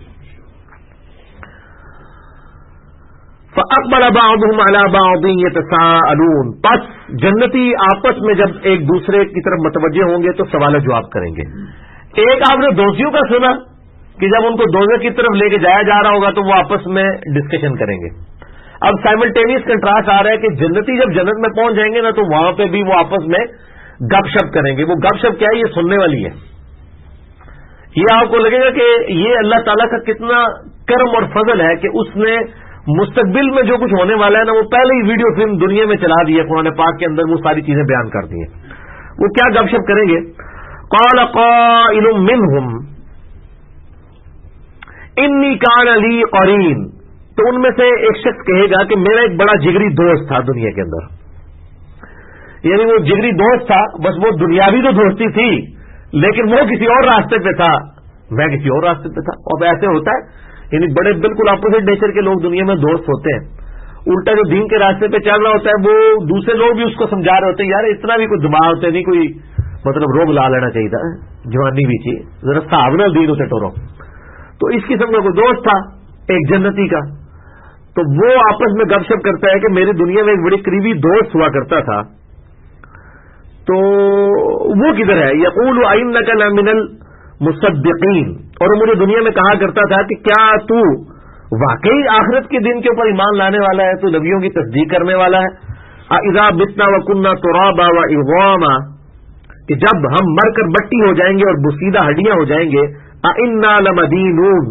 فَأَقْبَلَ بَعْضُهُمْ عَلَى بَعْضٍ يَتَسَاءَلُونَ، پس جنتی آپس میں جب ایک دوسرے کی طرف متوجہ ہوں گے تو سوال جواب کریں گے. ایک آپ نے دوستیوں کا سنا کہ جب ان کو دوزخ کی طرف لے کے جایا جا رہا ہوگا تو وہ آپس میں ڈسکشن کریں گے. اب سائملٹینیس کنٹراسٹ آ رہا ہے کہ جنتی جب جنت میں پہنچ جائیں گے نا تو وہاں پہ بھی وہ آپس میں گپ شپ کریں گے. وہ گپ شپ کیا ہے؟ یہ سننے والی ہے. یہ آپ کو لگے گا کہ یہ اللہ تعالیٰ کا کتنا کرم اور فضل ہے کہ اس نے مستقبل میں جو کچھ ہونے والا ہے نا وہ پہلے ہی ویڈیو فلم دنیا میں چلا دی ہے، قرآن پاک کے اندر وہ ساری چیزیں بیان کر دی ہیں. وہ کیا گپ شپ کریں گے؟ قال قائل منهم انی کان لی قرین، تو ان میں سے ایک شخص کہے گا کہ میرا ایک بڑا جگری دوست تھا دنیا کے اندر، یعنی وہ جگری دوست تھا، بس وہ دنیاوی تو دوستی تھی لیکن وہ کسی اور راستے پہ تھا، میں کسی اور راستے پہ تھا. اور ایسے ہوتا ہے، یعنی بڑے بالکل اپوزٹ نیچر کے لوگ دنیا میں دوست ہوتے ہیں. الٹا جو دین کے راستے پہ چل رہا ہوتا ہے وہ دوسرے لوگ بھی اس کو سمجھا رہے ہوتے ہیں یار اتنا بھی کوئی دماغ ہوتے نہیں، کوئی مطلب روگ لا لینا چاہیے تھا، جوانی بھی چاہیے، ذرا صاحب نہ دین اسے ٹورو. تو اس قسم کا کوئی دوست تھا ایک جنتی کا، تو وہ آپس میں گپ شپ کرتا ہے کہ میری دنیا میں ایک بڑی قریبی دوست ہوا کرتا تھا، تو وہ کدھر ہے؟ یقول انک لمن المصدقین، اور مجھے دنیا میں کہا کرتا تھا کہ کیا تو واقعی آخرت کے دن کے اوپر ایمان لانے والا ہے، تو نبیوں کی تصدیق کرنے والا ہے. اذا متنا وکنا ترابا وعظاما، کہ جب ہم مر کر مٹی ہو جائیں گے اور بسیدہ ہڈیاں ہو جائیں گے، انا لمدینون،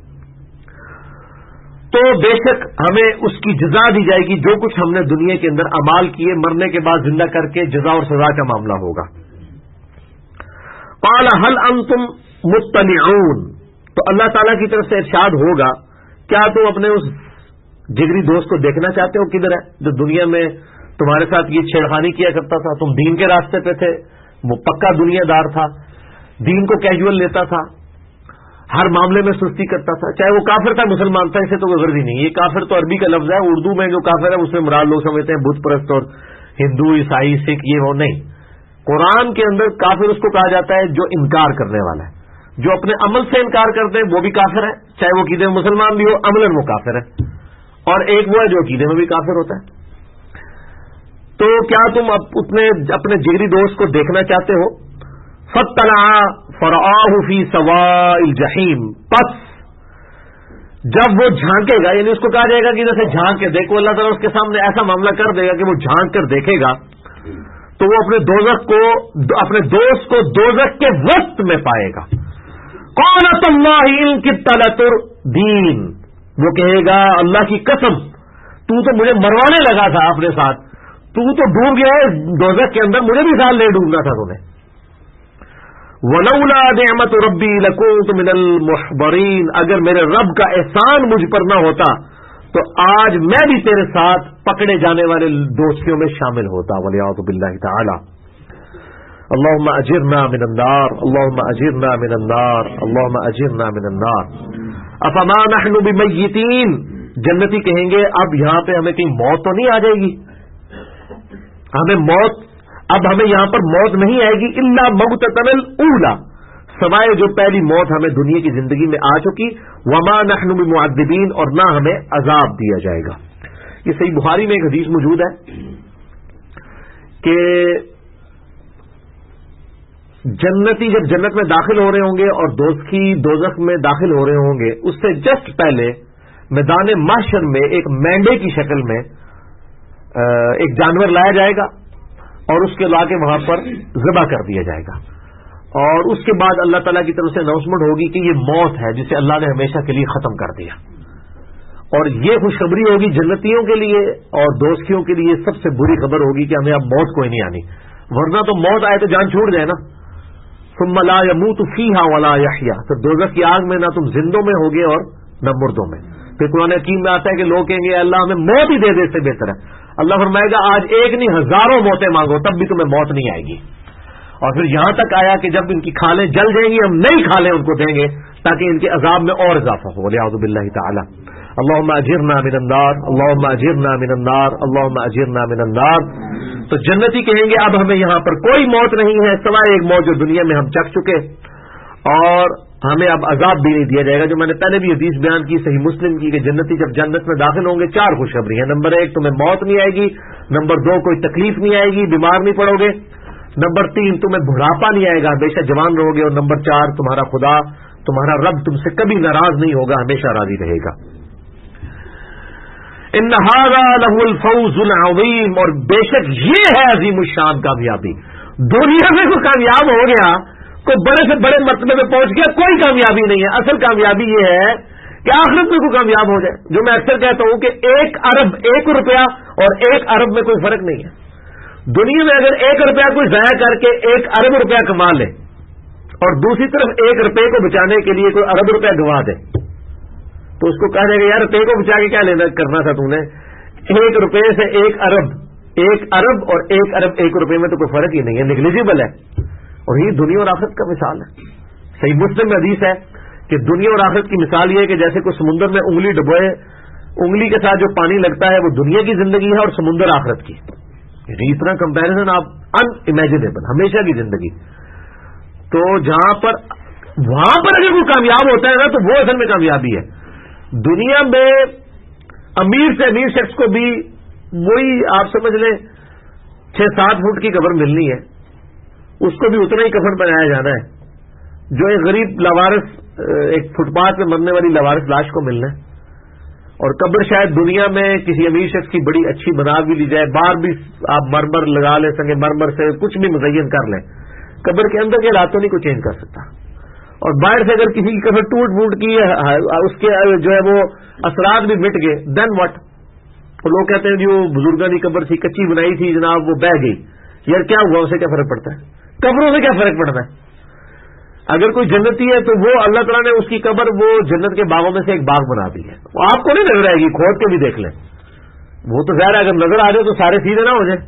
تو بے شک ہمیں اس کی جزا دی جائے گی جو کچھ ہم نے دنیا کے اندر اعمال کیے، مرنے کے بعد زندہ کر کے جزا اور سزا کا معاملہ ہوگا. قال هل انتم مطلعون، تو اللہ تعالیٰ کی طرف سے ارشاد ہوگا کیا تم اپنے اس جگری دوست کو دیکھنا چاہتے ہو کدھر ہے، جو دنیا میں تمہارے ساتھ یہ چھیڑخانی کیا کرتا تھا، تم دین کے راستے پہ تھے، وہ پکا دنیا دار تھا، دین کو کیجول لیتا تھا، ہر معاملے میں سستی کرتا تھا، چاہے وہ کافر تھا مسلمان تھا، اسے تو کوئی غرض ہی نہیں. یہ کافر تو عربی کا لفظ ہے، اردو میں جو کافر ہے اس میں مراد لوگ سمجھتے ہیں بت پرست اور ہندو عیسائی سکھ، یہ وہ نہیں. قرآن کے اندر کافر اس کو کہا جاتا ہے جو انکار کرنے والا ہے، جو اپنے عمل سے انکار کرتے ہیں وہ بھی کافر ہے، چاہے وہ عقیدے میں مسلمان بھی ہو، عملاً وہ کافر ہے. اور ایک وہ ہے جو عقیدے میں بھی کافر ہوتا ہے. تو کیا تم اپنے جگری دوست کو دیکھنا چاہتے ہو؟ فَاطَّلَعَ فَرَآهُ فِي سَوَاءِ الْجَحِيمِ، پس جب وہ جھانکے گا، یعنی اس کو کہا جائے گا کہ جیسے جھانک کے دیکھو، اللہ تعالیٰ اس کے سامنے ایسا معاملہ کر دے گا کہ وہ جھانک کر دیکھے گا تو وہ اپنے دوست کو دوزخ کے وسط میں پائے گا. قَالَتَ اللَّهِ إِن كِدتَّ لَتُرْدِينِ، وہ کہے گا اللہ کی قسم تو مجھے مروانے لگا تھا اپنے ساتھ، تو ڈوب گیا ہے دوزخ کے اندر، مجھے بھی ساتھ لے ڈوبنا تھا تمہیں. وَلَوْلَا نِعْمَةُ رَبِّي لَكُنتُ مِنَ الْمُحْضَرِينَ، اگر میرے رب کا احسان مجھ پر نہ ہوتا تو آج میں بھی تیرے ساتھ پکڑے جانے والے دوستیوں میں شامل ہوتا. وَلِعَوْذُ بِاللَّهِ تَعَالَى. اللهم اجرنا من النار، اللهم اجرنا من النار، اللهم اجرنا من النار. افما نحن بمیتین، جنتی کہیں گے اب یہاں پہ ہمیں کہیں موت تو نہیں آ جائے گی، اب ہمیں یہاں پر موت نہیں آئے گی، الا موتتنا الاولی، سوائے جو پہلی موت ہمیں دنیا کی زندگی میں آ چکی. وما نحن بمعذبین، اور نہ ہمیں عذاب دیا جائے گا. یہ صحیح بخاری میں ایک حدیث موجود ہے کہ جنتی جب جنت میں داخل ہو رہے ہوں گے اور دوزخی دوزخ میں داخل ہو رہے ہوں گے، اس سے جسٹ پہلے میدان محشر میں ایک مینڈے کی شکل میں ایک جانور لایا جائے گا اور اس کے لا کے وہاں پر ذبح کر دیا جائے گا، اور اس کے بعد اللہ تعالیٰ کی طرف سے اناؤنسمنٹ ہوگی کہ یہ موت ہے جسے اللہ نے ہمیشہ کے لیے ختم کر دیا. اور یہ خوشخبری ہوگی جنتیوں کے لیے، اور دوزخیوں کے لیے سب سے بری خبر ہوگی کہ ہمیں اب موت کوئی نہیں آنی، ورنہ تو موت آئے تو جان چھوٹ جائے نا. ثم لا يموت فيها ولا يحيى، تو دوزخ کی آگ میں نہ تم زندوں میں ہوگے اور نہ مردوں میں. پھر قرآن حکیم میں آتا ہے کہ لوگ کہیں گے اللہ ہمیں موت ہی دے دے، اس سے بہتر ہے. اللہ فرمائے گا آج ایک نہیں ہزاروں موتیں مانگو تب بھی تمہیں موت نہیں آئے گی. اور پھر یہاں تک آیا کہ جب ان کی کھالیں جل جائیں گی ہم نئی کھالیں ان کو دیں گے تاکہ ان کے عذاب میں اور اضافہ ہو. وَلِعَوْذُ بِاللَّهِ تَعَالَى. اللهم اجرنا من النار، اللهم اجرنا من النار، اللهم اجرنا من النار. تو جنتی کہیں گے اب ہمیں یہاں پر کوئی موت نہیں ہے سوائے ایک موت جو دنیا میں ہم چکھ چکے، اور ہمیں اب عذاب بھی نہیں دیا جائے گا. جو میں نے پہلے بھی حدیث بیان کی صحیح مسلم کی کہ جنتی جب جنت میں داخل ہوں گے 4 خوشخبری ہیں. نمبر 1 تمہیں موت نہیں آئے گی، نمبر 2 کوئی تکلیف نہیں آئے گی، بیمار نہیں پڑو گے، نمبر 3 تمہیں بڑھاپا نہیں آئے گا، ہمیشہ جوان رہو گے، اور نمبر 4 تمہارا خدا تمہارا رب تم سے کبھی ناراض نہیں ہوگا، ہمیشہ راضی رہے گا. ان ھذا لهو الفوز العظیم، اور بے شک یہ ہے عظیم الشان کامیابی. دنیا میں کوئی کامیاب ہو گیا، کوئی بڑے سے بڑے مرتبے میں پہنچ گیا، کوئی کامیابی نہیں ہے. اصل کامیابی یہ ہے کہ آخرت میں کوئی کامیاب ہو جائے. جو میں اکثر کہتا ہوں کہ 1 ارب 1 روپیہ اور 1 ارب میں کوئی فرق نہیں ہے. دنیا میں اگر 1 روپیہ کوئی ضائع کر کے 1 ارب روپیہ کما لے اور دوسری طرف 1 روپے کو بچانے کے لیے کوئی ارب روپیہ گنوا دے تو اس کو کہا جائے گا یار تیرے کو بچا کے کیا لینا کرنا تھا تم نے، 1 روپے سے 1 ارب، 1 ارب اور 1 ارب 1 روپے میں تو کوئی فرق ہی نہیں ہے، نیگلیجبل ہے. اور یہ دنیا اور آخرت کا مثال ہے. صحیح مسلم میں حدیث ہے کہ دنیا اور آخرت کی مثال یہ ہے کہ جیسے کوئی سمندر میں انگلی ڈبوئے، انگلی کے ساتھ جو پانی لگتا ہے وہ دنیا کی زندگی ہے اور سمندر آخرت کی. اتنا کمپیریزن آپ ان امیجنیبل، ہمیشہ کی زندگی. تو جہاں پر وہاں پر اگر کوئی کامیاب ہوتا ہے نا تو وہ اصل میں کامیابی ہے. دنیا میں امیر سے امیر شخص کو بھی وہی آپ سمجھ لیں 6-7 فٹ کی قبر ملنی ہے، اس کو بھی اتنا ہی کفن بنایا جانا ہے جو ایک غریب لاوارث ایک فٹ پاتھ پہ مرنے والی لاوارث لاش کو ملنا ہے. اور قبر شاید دنیا میں کسی امیر شخص کی بڑی اچھی بنا بھی لی جائے، باہر بھی آپ مرمر لگا لیں، سنگ مرمر سے کچھ بھی مزین کر لیں، قبر کے اندر کے حالات تو نہیں کوئی چینج کر سکتا. اور باہر سے اگر کسی کی قبر ٹوٹ پھوٹ کی ہے، اس کے جو ہے وہ اثرات بھی مٹ گئے، دین واٹ. تو لوگ کہتے ہیں جو بزرگوں کی قبر تھی کچی بنائی تھی جناب وہ بہ گئی، یار کیا ہوا، اسے کیا فرق پڑتا ہے، قبروں سے کیا فرق پڑتا ہے. اگر کوئی جنتی ہے تو وہ اللہ تعالیٰ نے اس کی قبر وہ جنت کے باغوں میں سے ایک باغ بنا دی ہے، وہ آپ کو نہیں نظر آئے گی، کھود کے بھی دیکھ لیں. وہ تو ظاہر ہے اگر نظر آ جائے تو سارے سیدھے نہ ہو جائیں.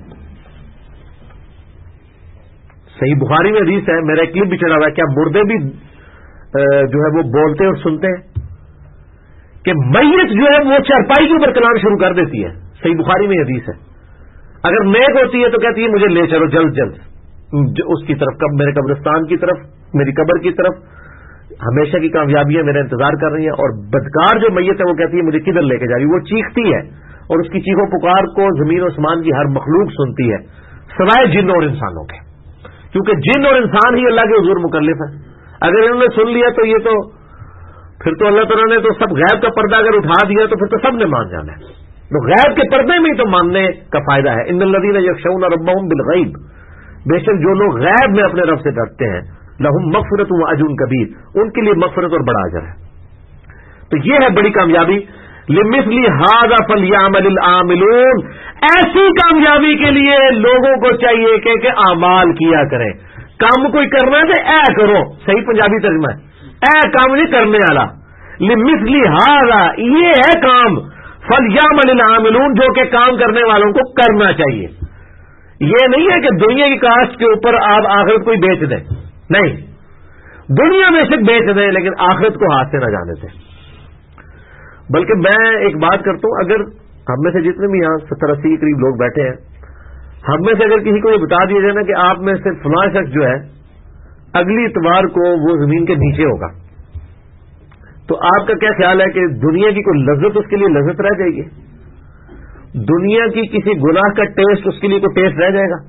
صحیح بخاری میں حدیث ہے، میرا ایک کلپ بھی چڑھا ہوا ہے، کیا مردے بھی جو ہے وہ بولتے اور سنتے ہیں کہ میت جو ہے وہ چارپائی کے اوپر کلام شروع کر دیتی ہے. صحیح بخاری میں حدیث ہے. اگر نیک ہوتی ہے تو کہتی ہے مجھے لے چلو جلد جلد اس کی طرف، کب میرے قبرستان کی طرف، میری قبر کی طرف، ہمیشہ کی کامیابیاں میرا انتظار کر رہی ہیں. اور بدکار جو میت ہے وہ کہتی ہے مجھے کدھر لے کے جا رہی ہے. وہ چیختی ہے اور اس کی چیخو پکار کو زمین و اسمان کی ہر مخلوق سنتی ہے سوائے جن اور انسانوں کے، کیونکہ جن اور انسان ہی اللہ کے حضور مکلف ہے. اگر انہوں نے سن لیا تو یہ تو پھر تو اللہ تعالیٰ نے تو سب غیب کا پردہ اگر اٹھا دیا تو پھر تو سب نے مان جانا ہے. تو غیب کے پردے میں ہی تو ماننے کا فائدہ ہے. ان الذین یخشون ربهم بالغیب، بے شک جو لوگ غیب میں اپنے رب سے ڈرتے ہیں، لہم مغفرۃ و اجر کبیر، ان کے لیے مغفرت اور بڑا اجر ہے. تو یہ ہے بڑی کامیابی. لمثل ھذا فلیعمل العاملون، ایسی کامیابی کے لیے لوگوں کو چاہیے کہ اعمال کیا کریں. کام کوئی کرنا ہے تو اے کرو، صحیح پنجابی ترجمہ ہے، اے کام نہیں کرنے والا. لمثل ھذا، یہ ہے کام، فلیعمل العاملون، جو کہ کام کرنے والوں کو کرنا چاہیے. یہ نہیں ہے کہ دنیا کی کاشت کے اوپر آپ آخرت کو ہی بیچ دیں، نہیں، دنیا میں سے بیچ دیں لیکن آخرت کو ہاتھ سے نہ جانے دیں. بلکہ میں ایک بات کرتا ہوں، اگر ہم میں سے جتنے بھی یہاں 70-80 کے قریب لوگ بیٹھے ہیں، ہم میں سے اگر کسی کو یہ بتا دیا جائے نا کہ آپ میں سے فلاں شخص جو ہے اگلی اتوار کو وہ زمین کے نیچے ہوگا، تو آپ کا کیا خیال ہے کہ دنیا کی کوئی لذت اس کے لیے لذت رہ جائے گی؟ دنیا کی کسی گناہ کا ٹیسٹ اس کے لیے کوئی ٹیسٹ رہ جائے گا؟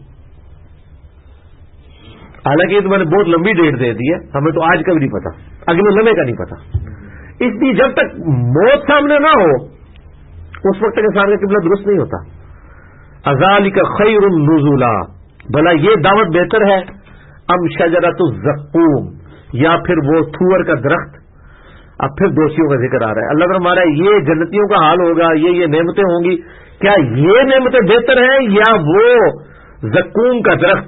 حالانکہ یہ تو میں نے بہت لمبی ڈیٹ دے دی ہے، ہمیں تو آج کا بھی نہیں پتا، اگلے لمحے کا نہیں پتا. اس لیے جب تک موت سامنے نہ ہو اس وقت تک انسان کا قبلہ درست نہیں ہوتا. اذالک خیر نزولا، بھلا یہ دعوت بہتر ہے، ام شجرۃ الزقوم، یا پھر وہ تھور کا درخت. اب پھر دوشیوں کا ذکر آ رہا ہے. اللہ تعالیٰ ہمارا یہ جنتیوں کا حال ہوگا، یہ نعمتیں ہوں گی، کیا یہ نعمتیں بہتر ہیں یا وہ زقوم کا درخت؟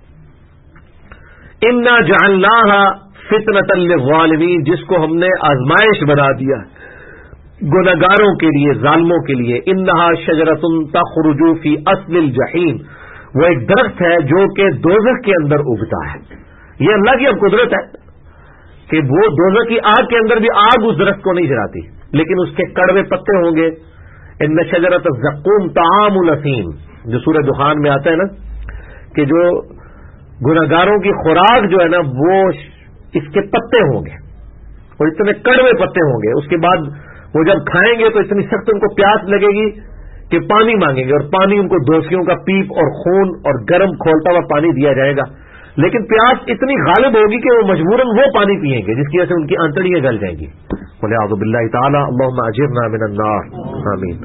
انا جعلناھا فتنۃ للظالمین، جس کو ہم نے آزمائش بنا دیا گناہگاروں کے لیے، ظالموں کے لیے. انھا شجرۃ تخرج فی اصل الجحیم، وہ ایک درخت ہے جو کہ دوزخ کے اندر اگتا ہے. یہ اللہ کی اب قدرت ہے کہ وہ دوزخ کی آگ کے اندر بھی آگ اس درخت کو نہیں جلاتی، لیکن اس کے کڑوے پتے ہوں گے. ان شجرۃ الزقوم طعام الاثیم، جو سورہ دخان میں آتا ہے نا کہ جو گناہگاروں کی خوراک جو ہے نا وہ اس کے پتے ہوں گے اور اتنے کڑوے پتے ہوں گے. اس کے بعد وہ جب کھائیں گے تو اتنی سخت ان کو پیاس لگے گی کہ پانی مانگیں گے، اور پانی ان کو دوسیوں کا پیپ اور خون اور گرم کھولتا ہوا پانی دیا جائے گا. لیکن پیاس اتنی غالب ہوگی کہ وہ مجبوراً وہ پانی پیئیں گے جس کی وجہ سے ان کی آنتڑیاں گل جائیں گی. والعیاذ باللہ تعالی، اللہم اجرنا من النار، آمین.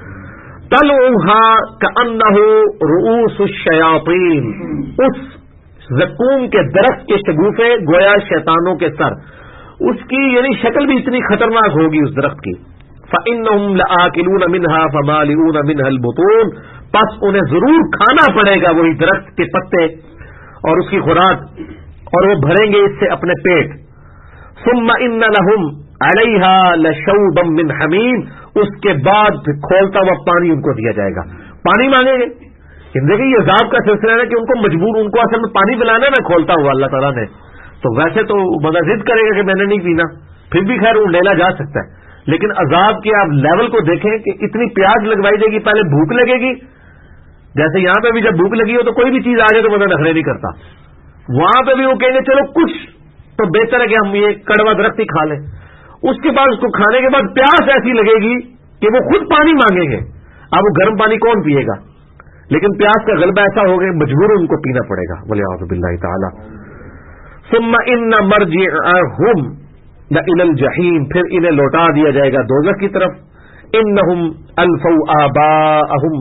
طلعها كأنه رؤوس الشیاطین، اس زقوم کے درخت کے شگوفے گویا شیطانوں کے سر. اس کی یعنی شکل بھی اتنی خطرناک ہوگی اس درخت کی. فَإِنَّهُمْ لَآكِلُونَ مِنْهَا فَمَالِئُونَ مِنْهَا الْبُطُونَ، پس انہیں ضرور کھانا پڑے گا وہی درخت کے پتے اور اس کی خوراک، اور وہ بھریں گے اس سے اپنے پیٹ. ثُمَّ إِنَّ لَهُمْ علیہا لشوبا من حمیم، اس کے بعد کھولتا ہوا پانی ان کو دیا جائے گا. پانی مانگیں گے. دیکھیں یہ عذاب کا سلسلہ ہے کہ ان کو مجبور، ان کو اصل میں پانی پلانا ہے نا کھولتا ہوا اللہ تعالیٰ نے. تو ویسے تو بندہ ضد کرے گا کہ میں نے نہیں پینا، پھر بھی خیر وہ ڈیلا جا سکتا ہے. لیکن عذاب کے آپ لیول کو دیکھیں کہ اتنی پیاس لگوائی جائے گی، پہلے بھوک لگے گی. جیسے یہاں پہ بھی جب بھوک لگی ہو تو کوئی بھی چیز آ جائے تو بندہ نخرے نہیں کرتا. وہاں پہ بھی وہ کہیں گے چلو کچھ تو بہتر ہے کہ ہم یہ کڑوا درخت ہی کھا لیں. اس کے بعد اس کو کھانے کے بعد پیاس ایسی لگے گی کہ وہ خود پانی مانگیں گے. اب وہ گرم پانی کون پیے گا؟ لیکن پیاس کا غلبہ ایسا ہو گیا مجبور ان کو پینا پڑے گا. والعیاذ باللہ تعالی. ثم ان مرجعهم الى الجحیم، پھر انہیں لوٹا دیا جائے گا دوزخ کی طرف. انہم الفوا آباءهم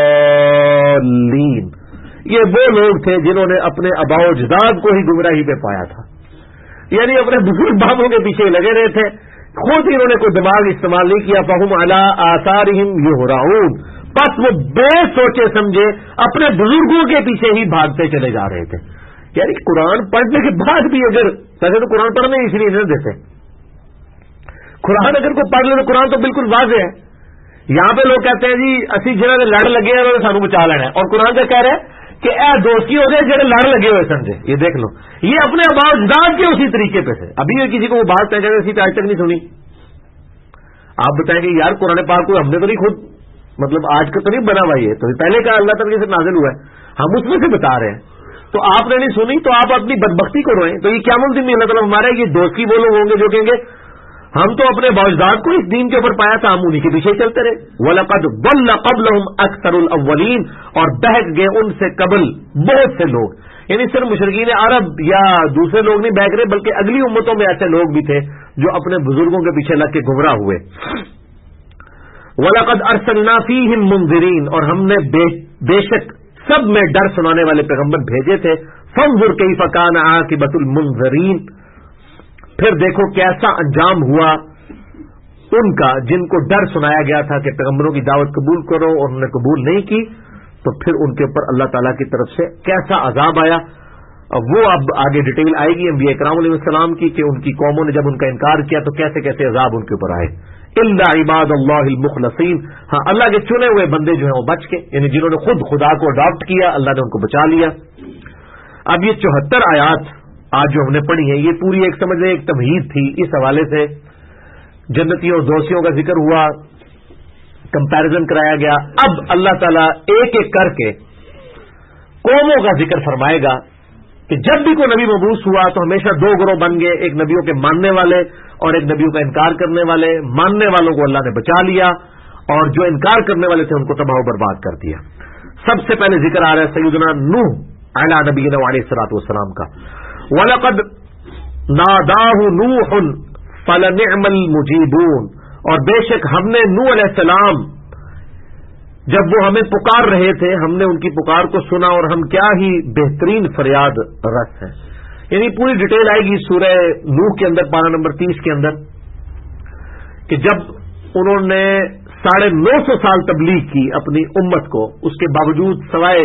ضالین، یہ وہ لوگ تھے جنہوں نے اپنے آباء و اجداد کو ہی گمراہی پہ پایا تھا. یعنی اپنے بزرگ بابوں کے پیچھے لگے رہے تھے، خود انہوں نے کوئی دماغ استعمال نہیں کیا. فہم علی آثارہم یہرعون، بس وہ بے سوچے سمجھے اپنے بزرگوں کے پیچھے ہی بھاگتے چلے جا رہے تھے. یعنی قرآن پڑھنے کے بعد بھی اگر ویسے تو قرآن پڑھنے اس لیے نہیں دیتے، قرآن اگر کوئی پڑھ لے تو قرآن تو بالکل واضح ہے. یہاں پہ لوگ کہتے ہیں جی اسی جنہوں نے لڑ لگے ہیں سانو بچا لینا ہے، اور قرآن کا کہہ رہے ہیں کہ اے دوستی ہو جائے جنہیں لڑ لگے ہوئے سمجھے. یہ دیکھ لو، یہ اپنے آباء و اجداد کے اسی طریقے پہ سے. ابھی کسی کو وہ بات طے کرے اسی آج تک نہیں سنی. آپ بتائیں کہ یار قرآن پاک کو ہم نے تو نہیں خود مطلب آج کا تو نہیں بنا ہوا، یہ تو پہلے کا اللہ تعالیٰ سے نازل ہوا ہے، ہم اس میں سے بتا رہے ہیں. تو آپ نے نہیں سنی تو آپ اپنی بدبختی کو روئیں. تو یہ قیامت الدین میں اللہ تعالیٰ ہمارا یہ دوستی وہ لوگ ہوں گے جو کہیں گے ہم تو اپنے باوجداد کو اس دین کے اوپر پایا تھا، ہم انہیں کے پیچھے چلتے رہے. وَلَقَدْ ضَلَّ قَبْلَهُمْ أَكْثَرُ الْأَوَّلِينَ، اور بہک گئے ان سے قبل بہت سے لوگ. یعنی صرف مشرکین عرب یا دوسرے لوگ نہیں بہک رہے، بلکہ اگلی امتوں میں ایسے لوگ بھی تھے جو اپنے بزرگوں کے پیچھے لگ کے گمراہ ہوئے. وَلَقَدْ أَرْسَلْنَا فِيهِمْ مُنذِرِينَ، اور ہم نے بے شک سب میں ڈر سنانے والے پیغمبر بھیجے تھے. فَانظُرْ كَيْفَ كَانَ عَاقِبَةُ الْمُنذَرِينَ، پھر دیکھو کیسا انجام ہوا ان کا جن کو ڈر سنایا گیا تھا کہ پیغمبروں کی دعوت قبول کرو اور انہوں نے قبول نہیں کی، تو پھر ان کے اوپر اللہ تعالیٰ کی طرف سے کیسا عذاب آیا. وہ اب آگے ڈیٹیل آئے گی انبیاء اکرام علیہ السلام کی کہ ان کی قوموں نے جب ان کا انکار کیا تو کیسے کیسے عذاب ان کے اوپر آئے. الا عباد اللہ المخلصین، ہاں اللہ کے چنے ہوئے بندے جو ہیں وہ بچ کے، یعنی جنہوں نے خود خدا کو اڈاپٹ کیا اللہ نے ان کو بچا لیا. اب یہ 74 آیات آج جو ہم نے پڑھی ہیں یہ پوری ایک سمجھ لیں ایک تمہید تھی. اس حوالے سے جنتیوں اور دوستیوں کا ذکر ہوا، کمپیرزن کرایا گیا. اب اللہ تعالیٰ ایک ایک کر کے قوموں کا ذکر فرمائے گا کہ جب بھی کوئی نبی مبعوث ہوا تو ہمیشہ دو گروہ بن گئے، ایک نبیوں کے ماننے والے اور ایک نبیوں کا انکار کرنے والے. ماننے والوں کو اللہ نے بچا لیا اور جو انکار کرنے والے تھے ان کو تباہ و برباد کر دیا. سب سے پہلے ذکر آ رہا ہے سیدنا نوح علیہ نبینا علیہ الصلوۃ والسلام کا. وَلَقَدْ نَادَاهُ نُوحٌ فَلَنِعْمَ الْمُجِيبُونَ، اور بے شک ہم نے نوح علیہ السلام جب وہ ہمیں پکار رہے تھے ہم نے ان کی پکار کو سنا اور ہم کیا ہی بہترین فریاد رس ہیں. یعنی پوری ڈیٹیل آئے گی سورہ نوح کے اندر پارہ نمبر 30 کے اندر کہ جب انہوں نے 950 سال تبلیغ کی اپنی امت کو، اس کے باوجود سوائے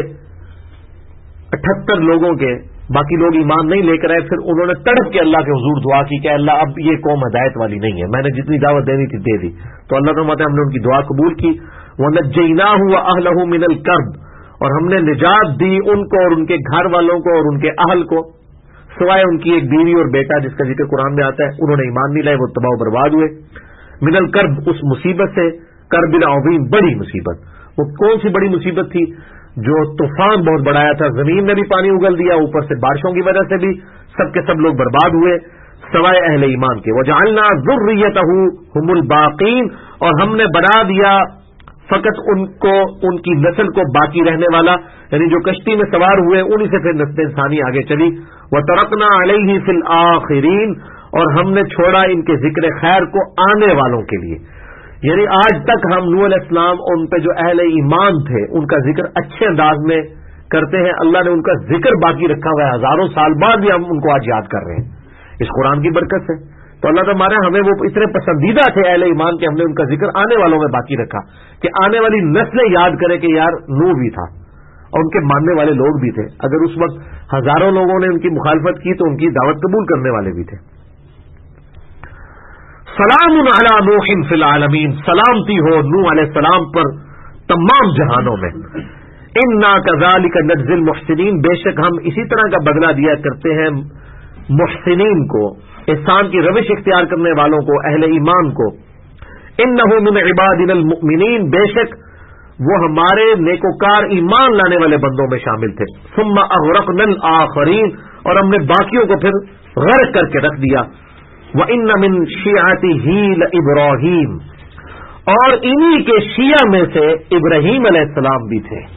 78 لوگوں کے باقی لوگ ایمان نہیں لے کر آئے. پھر انہوں نے تڑپ کے اللہ کے حضور دعا کی کہ اللہ اب یہ قوم ہدایت والی نہیں ہے، میں نے جتنی دعوت دینی تھی دے دی. تو اللہ تعالیٰ ہم نے ان کی دعا قبول کی. وَنَجَّيْنَاهُ وَأَهْلَهُ مِنَ الْكَرْبِ، اور ہم نے نجات دی ان کو اور ان کے گھر والوں کو اور ان کے اہل کو، سوائے ان کی ایک بیوی اور بیٹا جس کا ذکر قرآن میں آتا ہے. انہوں نے ایمان نہیں لائے، وہ تباہ و برباد ہوئے. من الکرب، اس مصیبت سے، کرب العظیم، بڑی مصیبت. وہ کون سی بڑی مصیبت تھی؟ جو طوفان بہت بڑھایا تھا، زمین نے بھی پانی اگل دیا، اوپر سے بارشوں کی وجہ سے بھی سب کے سب لوگ برباد ہوئے سوائے اہل ایمان کے. وجعلنا ذریتہ هم الباقین، اور ہم نے بنا دیا فقط ان کو، ان کی نسل کو باقی رہنے والا، یعنی جو کشتی میں سوار ہوئے انہی سے پھر نسل انسانی آگے چلی. وترکنا علیہ فی الآخرین، اور ہم نے چھوڑا ان کے ذکر خیر کو آنے والوں کے لیے. یعنی آج تک ہم نوح علیہ السلام اور ان پہ جو اہل ایمان تھے ان کا ذکر اچھے انداز میں کرتے ہیں. اللہ نے ان کا ذکر باقی رکھا ہوا ہے، ہزاروں سال بعد بھی ہم ان کو آج یاد کر رہے ہیں اس قرآن کی برکت سے. تو اللہ تعالیٰ ہمیں وہ اتنے پسندیدہ تھے اہل ایمان کہ ہم نے ان کا ذکر آنے والوں میں باقی رکھا کہ آنے والی نسلیں یاد کرے کہ یار نوح بھی تھا اور ان کے ماننے والے لوگ بھی تھے. اگر اس وقت ہزاروں لوگوں نے ان کی مخالفت کی تو ان کی دعوت قبول کرنے والے بھی تھے. سلام علی نوح فی العالمین، سلامتی ہو نوح علیہ السلام پر تمام جہانوں میں. انا کذالک نجزی المحسنین، بے شک ہم اسی طرح کا بدلہ دیا کرتے ہیں محسنین کو، احسان کی روش اختیار کرنے والوں کو، اہل ایمان کو. انہ من عبادنا المؤمنین، بے شک وہ ہمارے نیکوکار ایمان لانے والے بندوں میں شامل تھے. ثم اغرقنا الآخرین، اور ہم نے باقیوں کو پھر غرق کر کے رکھ دیا. وَإِنَّ مِن شِيعَتِهِ لَإِبْرَاهِيمَ، اور انہی کے شیعہ میں سے ابراہیم علیہ السلام بھی تھے.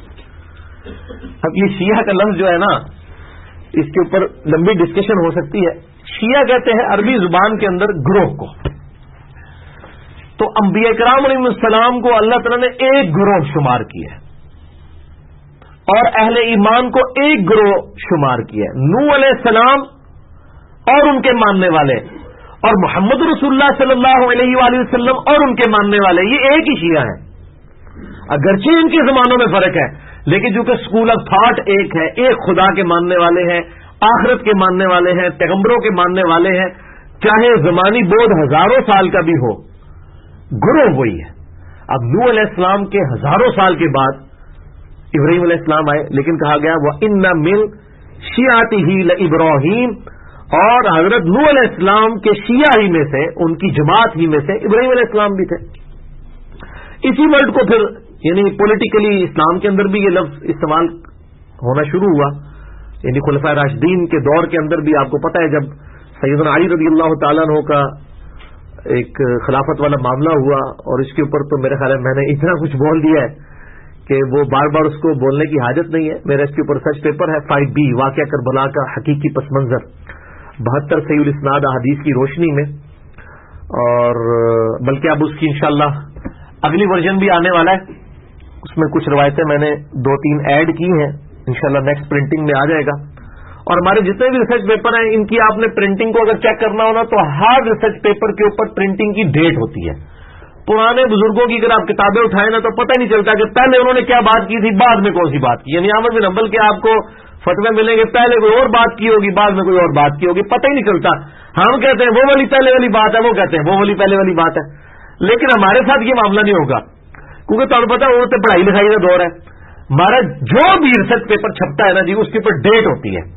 اب یہ شیعہ کا لفظ جو ہے نا، اس کے اوپر لمبی ڈسکشن ہو سکتی ہے. شیعہ کہتے ہیں عربی زبان کے اندر گروہ کو. تو انبیاء کرام علیہ السلام کو اللہ تعالیٰ نے ایک گروہ شمار کیا ہے اور اہل ایمان کو ایک گروہ شمار کیا ہے. نوح علیہ السلام اور ان کے ماننے والے، اور محمد رسول اللہ صلی اللہ علیہ وآلہ وسلم اور ان کے ماننے والے، یہ ایک ہی شیعہ ہیں. اگرچہ ان کے زمانوں میں فرق ہے، لیکن چونکہ اسکول آف تھاٹ ایک ہے، ایک خدا کے ماننے والے ہیں، آخرت کے ماننے والے ہیں، پیغمبروں کے ماننے والے ہیں، چاہے زمانی بودھ ہزاروں سال کا بھی ہو، گروہ وہی ہے. اب نوح علیہ السلام کے ہزاروں سال کے بعد ابراہیم علیہ السلام آئے، لیکن کہا گیا وَإِنَّ مِن شِيعَتِهِ لَإِبْرَاهِيمَ، اور حضرت نوح علیہ السلام کے شیعہ ہی میں سے، ان کی جماعت ہی میں سے ابراہیم علیہ السلام بھی تھے. اسی ورڈ کو پھر یعنی پولیٹیکلی اسلام کے اندر بھی یہ لفظ استعمال ہونا شروع ہوا. یعنی خلفائے راشدین کے دور کے اندر بھی آپ کو پتہ ہے، جب سیدنا علی رضی اللہ تعالیٰ عنہ کا ایک خلافت والا معاملہ ہوا، اور اس کے اوپر تو میرے خیال میں نے اتنا کچھ بول دیا ہے کہ وہ بار بار اس کو بولنے کی حاجت نہیں ہے. میرا اس کے اوپر ریسرچ پیپر ہے 5B، واقعہ کربلا کا حقیقی پس منظر، 72 صحیح الاسناد احادیث کی روشنی میں. اور بلکہ اب اس کی انشاءاللہ اگلی ورژن بھی آنے والا ہے، اس میں کچھ روایتیں میں نے 2-3 ایڈ کی ہیں، انشاءاللہ نیکسٹ پرنٹنگ میں آ جائے گا. اور ہمارے جتنے بھی ریسرچ پیپر ہیں، ان کی آپ نے پرنٹنگ کو اگر چیک کرنا ہونا تو ہر ریسرچ پیپر کے اوپر پرنٹنگ کی ڈیٹ ہوتی ہے. پرانے بزرگوں کی اگر آپ کتابیں اٹھائیں نا تو پتہ نہیں چلتا کہ پہلے انہوں نے کیا بات کی تھی، بعد میں کون سی بات کی. یعنی احمد بن حنبل کے آپ کو فتوے ملیں گے، پہلے کوئی اور بات کی ہوگی، بعد میں کوئی اور بات کی ہوگی، پتہ ہی نہیں چلتا. ہم کہتے ہیں وہ والی پہلے والی بات ہے، وہ کہتے ہیں وہ والی پہلے والی بات ہے. لیکن ہمارے ساتھ یہ معاملہ نہیں ہوگا، کیونکہ تمہیں پتا وہ تو پڑھائی لکھائی کا دور ہے. ہمارا جو بھی ریسرچ پیپر چھپتا ہے نا جی، اس کے اوپر ڈیٹ ہوتی ہے.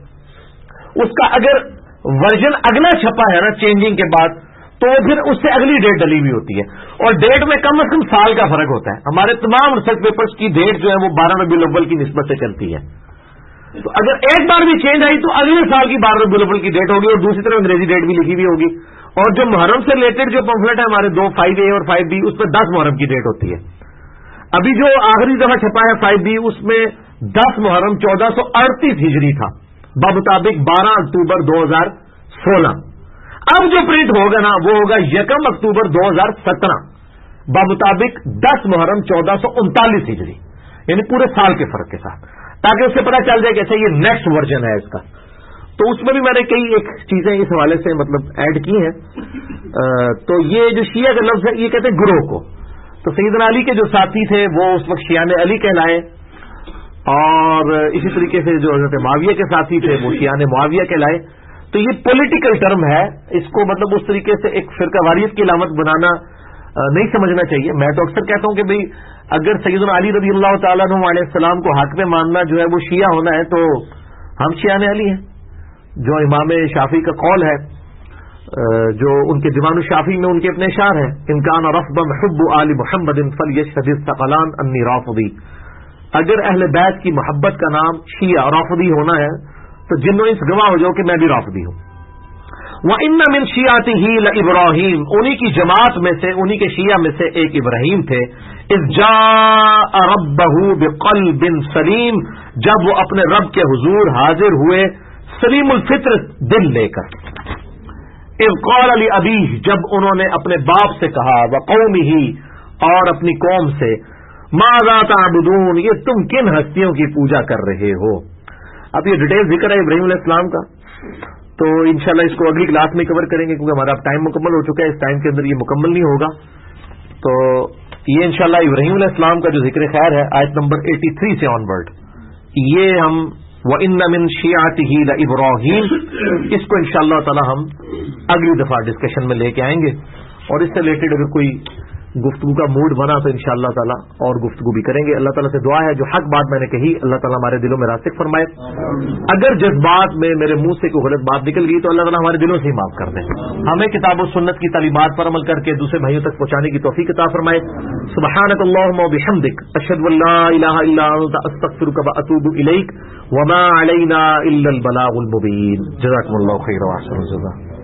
اس کا اگر ورژن اگلا چھپا ہے نا چینجنگ کے بعد، تو پھر اس سے اگلی ڈیٹ ڈلی ہوئی ہوتی ہے، اور ڈیٹ میں کم از کم سال کا فرق ہوتا ہے. ہمارے تمام ریسرچ پیپرز کی ڈیٹ جو ہے وہ 12 ربیع الاول کی نسبت سے چلتی ہے. تو اگر ایک بار بھی چینج آئی تو اگلے سال کی 12 ربیع الاول کی ڈیٹ ہوگی، اور دوسری طرف انگریزی ڈیٹ بھی لکھی ہوئی ہوگی. اور جو محرم سے ریلیٹڈ جو پمفلٹ ہے ہمارے 2 5A اور 5B، اس میں 10 محرم کی ڈیٹ ہوتی ہے. ابھی جو آخری دفعہ چھپا ہے 5B، اس میں 10 محرم 1438 ہجری تھا، بمطابق 12 اکتوبر 2016. اب جو پرنٹ ہوگا نا وہ ہوگا 1 اکتوبر 2017، بمطابق 10 محرم 1439 ہجری، یعنی پورے سال کے فرق کے ساتھ، تاکہ اس سے پتہ چل جائے کہ اچھا یہ نیکسٹ ورژن ہے اس کا. تو اس میں بھی میں نے کئی ایک چیزیں اس حوالے سے مطلب ایڈ کی ہیں. تو یہ جو شیعہ کا لفظ ہے یہ کہتے ہیں گروہ کو. تو سیدنا علی کے جو ساتھی تھے وہ اس وقت شیعان علی کہلائے، اور اسی طریقے سے جو حضرت معاویہ کے ساتھی تھے وہ شیعان معاویہ کہلائے. تو یہ پولیٹیکل ٹرم ہے، اس کو مطلب اس طریقے سے ایک فرقہ واریت کی علامت بنانا نہیں سمجھنا چاہیے. میں تو اکثر کہتا ہوں کہ بھئی اگر سیدنا علی رضی اللہ تعالیٰ عنہ علیہ السلام کو حق میں ماننا جو ہے وہ شیعہ ہونا ہے، تو ہم شیعان علی ہیں، جو امام شافعی کا قول ہے، جو ان کے دیوان الشافعی میں ان کے اپنے اشعار ہیں، ان کان رفض حب آل محمد فلیشهد الثقلان انی رافضی. اگر اہل بیت کی محبت کا نام شیعہ رافضی ہونا ہے تو جنوں اس گواہ ہو جاؤ کہ میں بھی رافضی ہوں. وَإِنَّ مِن شِيعَتِهِ لَإِبْرَاهِيمَ، انہی کی جماعت میں سے، انہی کے شیعہ میں سے ایک ابراہیم تھے. اذ جاء ربه بقلب سلیم، جب وہ اپنے رب کے حضور حاضر ہوئے سلیم الفطر دل لے کر. اذ قال لأبیہ، جب انہوں نے اپنے باپ سے کہا، وقومہ، اور اپنی قوم سے، ماذا تعبدون، یہ تم کن ہستیوں کی پوجا کر رہے ہو. اب یہ ڈیٹیل ذکر ہے ابراہیم علیہ السلام کا، تو انشاءاللہ اس کو اگلی کلاس میں کور کریں گے، کیونکہ ہمارا ٹائم مکمل ہو چکا ہے، اس ٹائم کے اندر یہ مکمل نہیں ہوگا. تو یہ انشاءاللہ ابراہیم علیہ السلام کا جو ذکر خیر ہے آیت نمبر 83 سے آن ورڈ، یہ ہم وَإِنَّ مِن شِيعَتِهِ لَإِبْرَاهِيمَ، اس کو انشاءاللہ تعالی ہم اگلی دفعہ ڈسکشن میں لے کے آئیں گے، اور اس سے ریلیٹڈ اگر کوئی گفتگو کا موڈ بنا تو انشاءاللہ تعالی اور گفتگو بھی کریں گے. اللہ تعالیٰ سے دعا ہے جو حق بات میں نے کہی اللہ تعالیٰ ہمارے دلوں میں راسخ فرمائے. اگر جس بات میں میرے منہ سے کوئی غلط بات نکل گئی تو اللہ تعالیٰ ہمارے دلوں سے ہی معاف کر دیں. ہمیں کتاب و سنت کی تعلیمات پر عمل کر کے دوسرے بھائیوں تک پہنچانے کی توفیق عطا فرمائے. سبحانک اللہم وبحمدک، اشہد ان لا الہ الا انت، استغفرک واتوب الیک، وما علینا الا البلاغ المبین. جزاکم اللہ خیر و احسن الجزاء.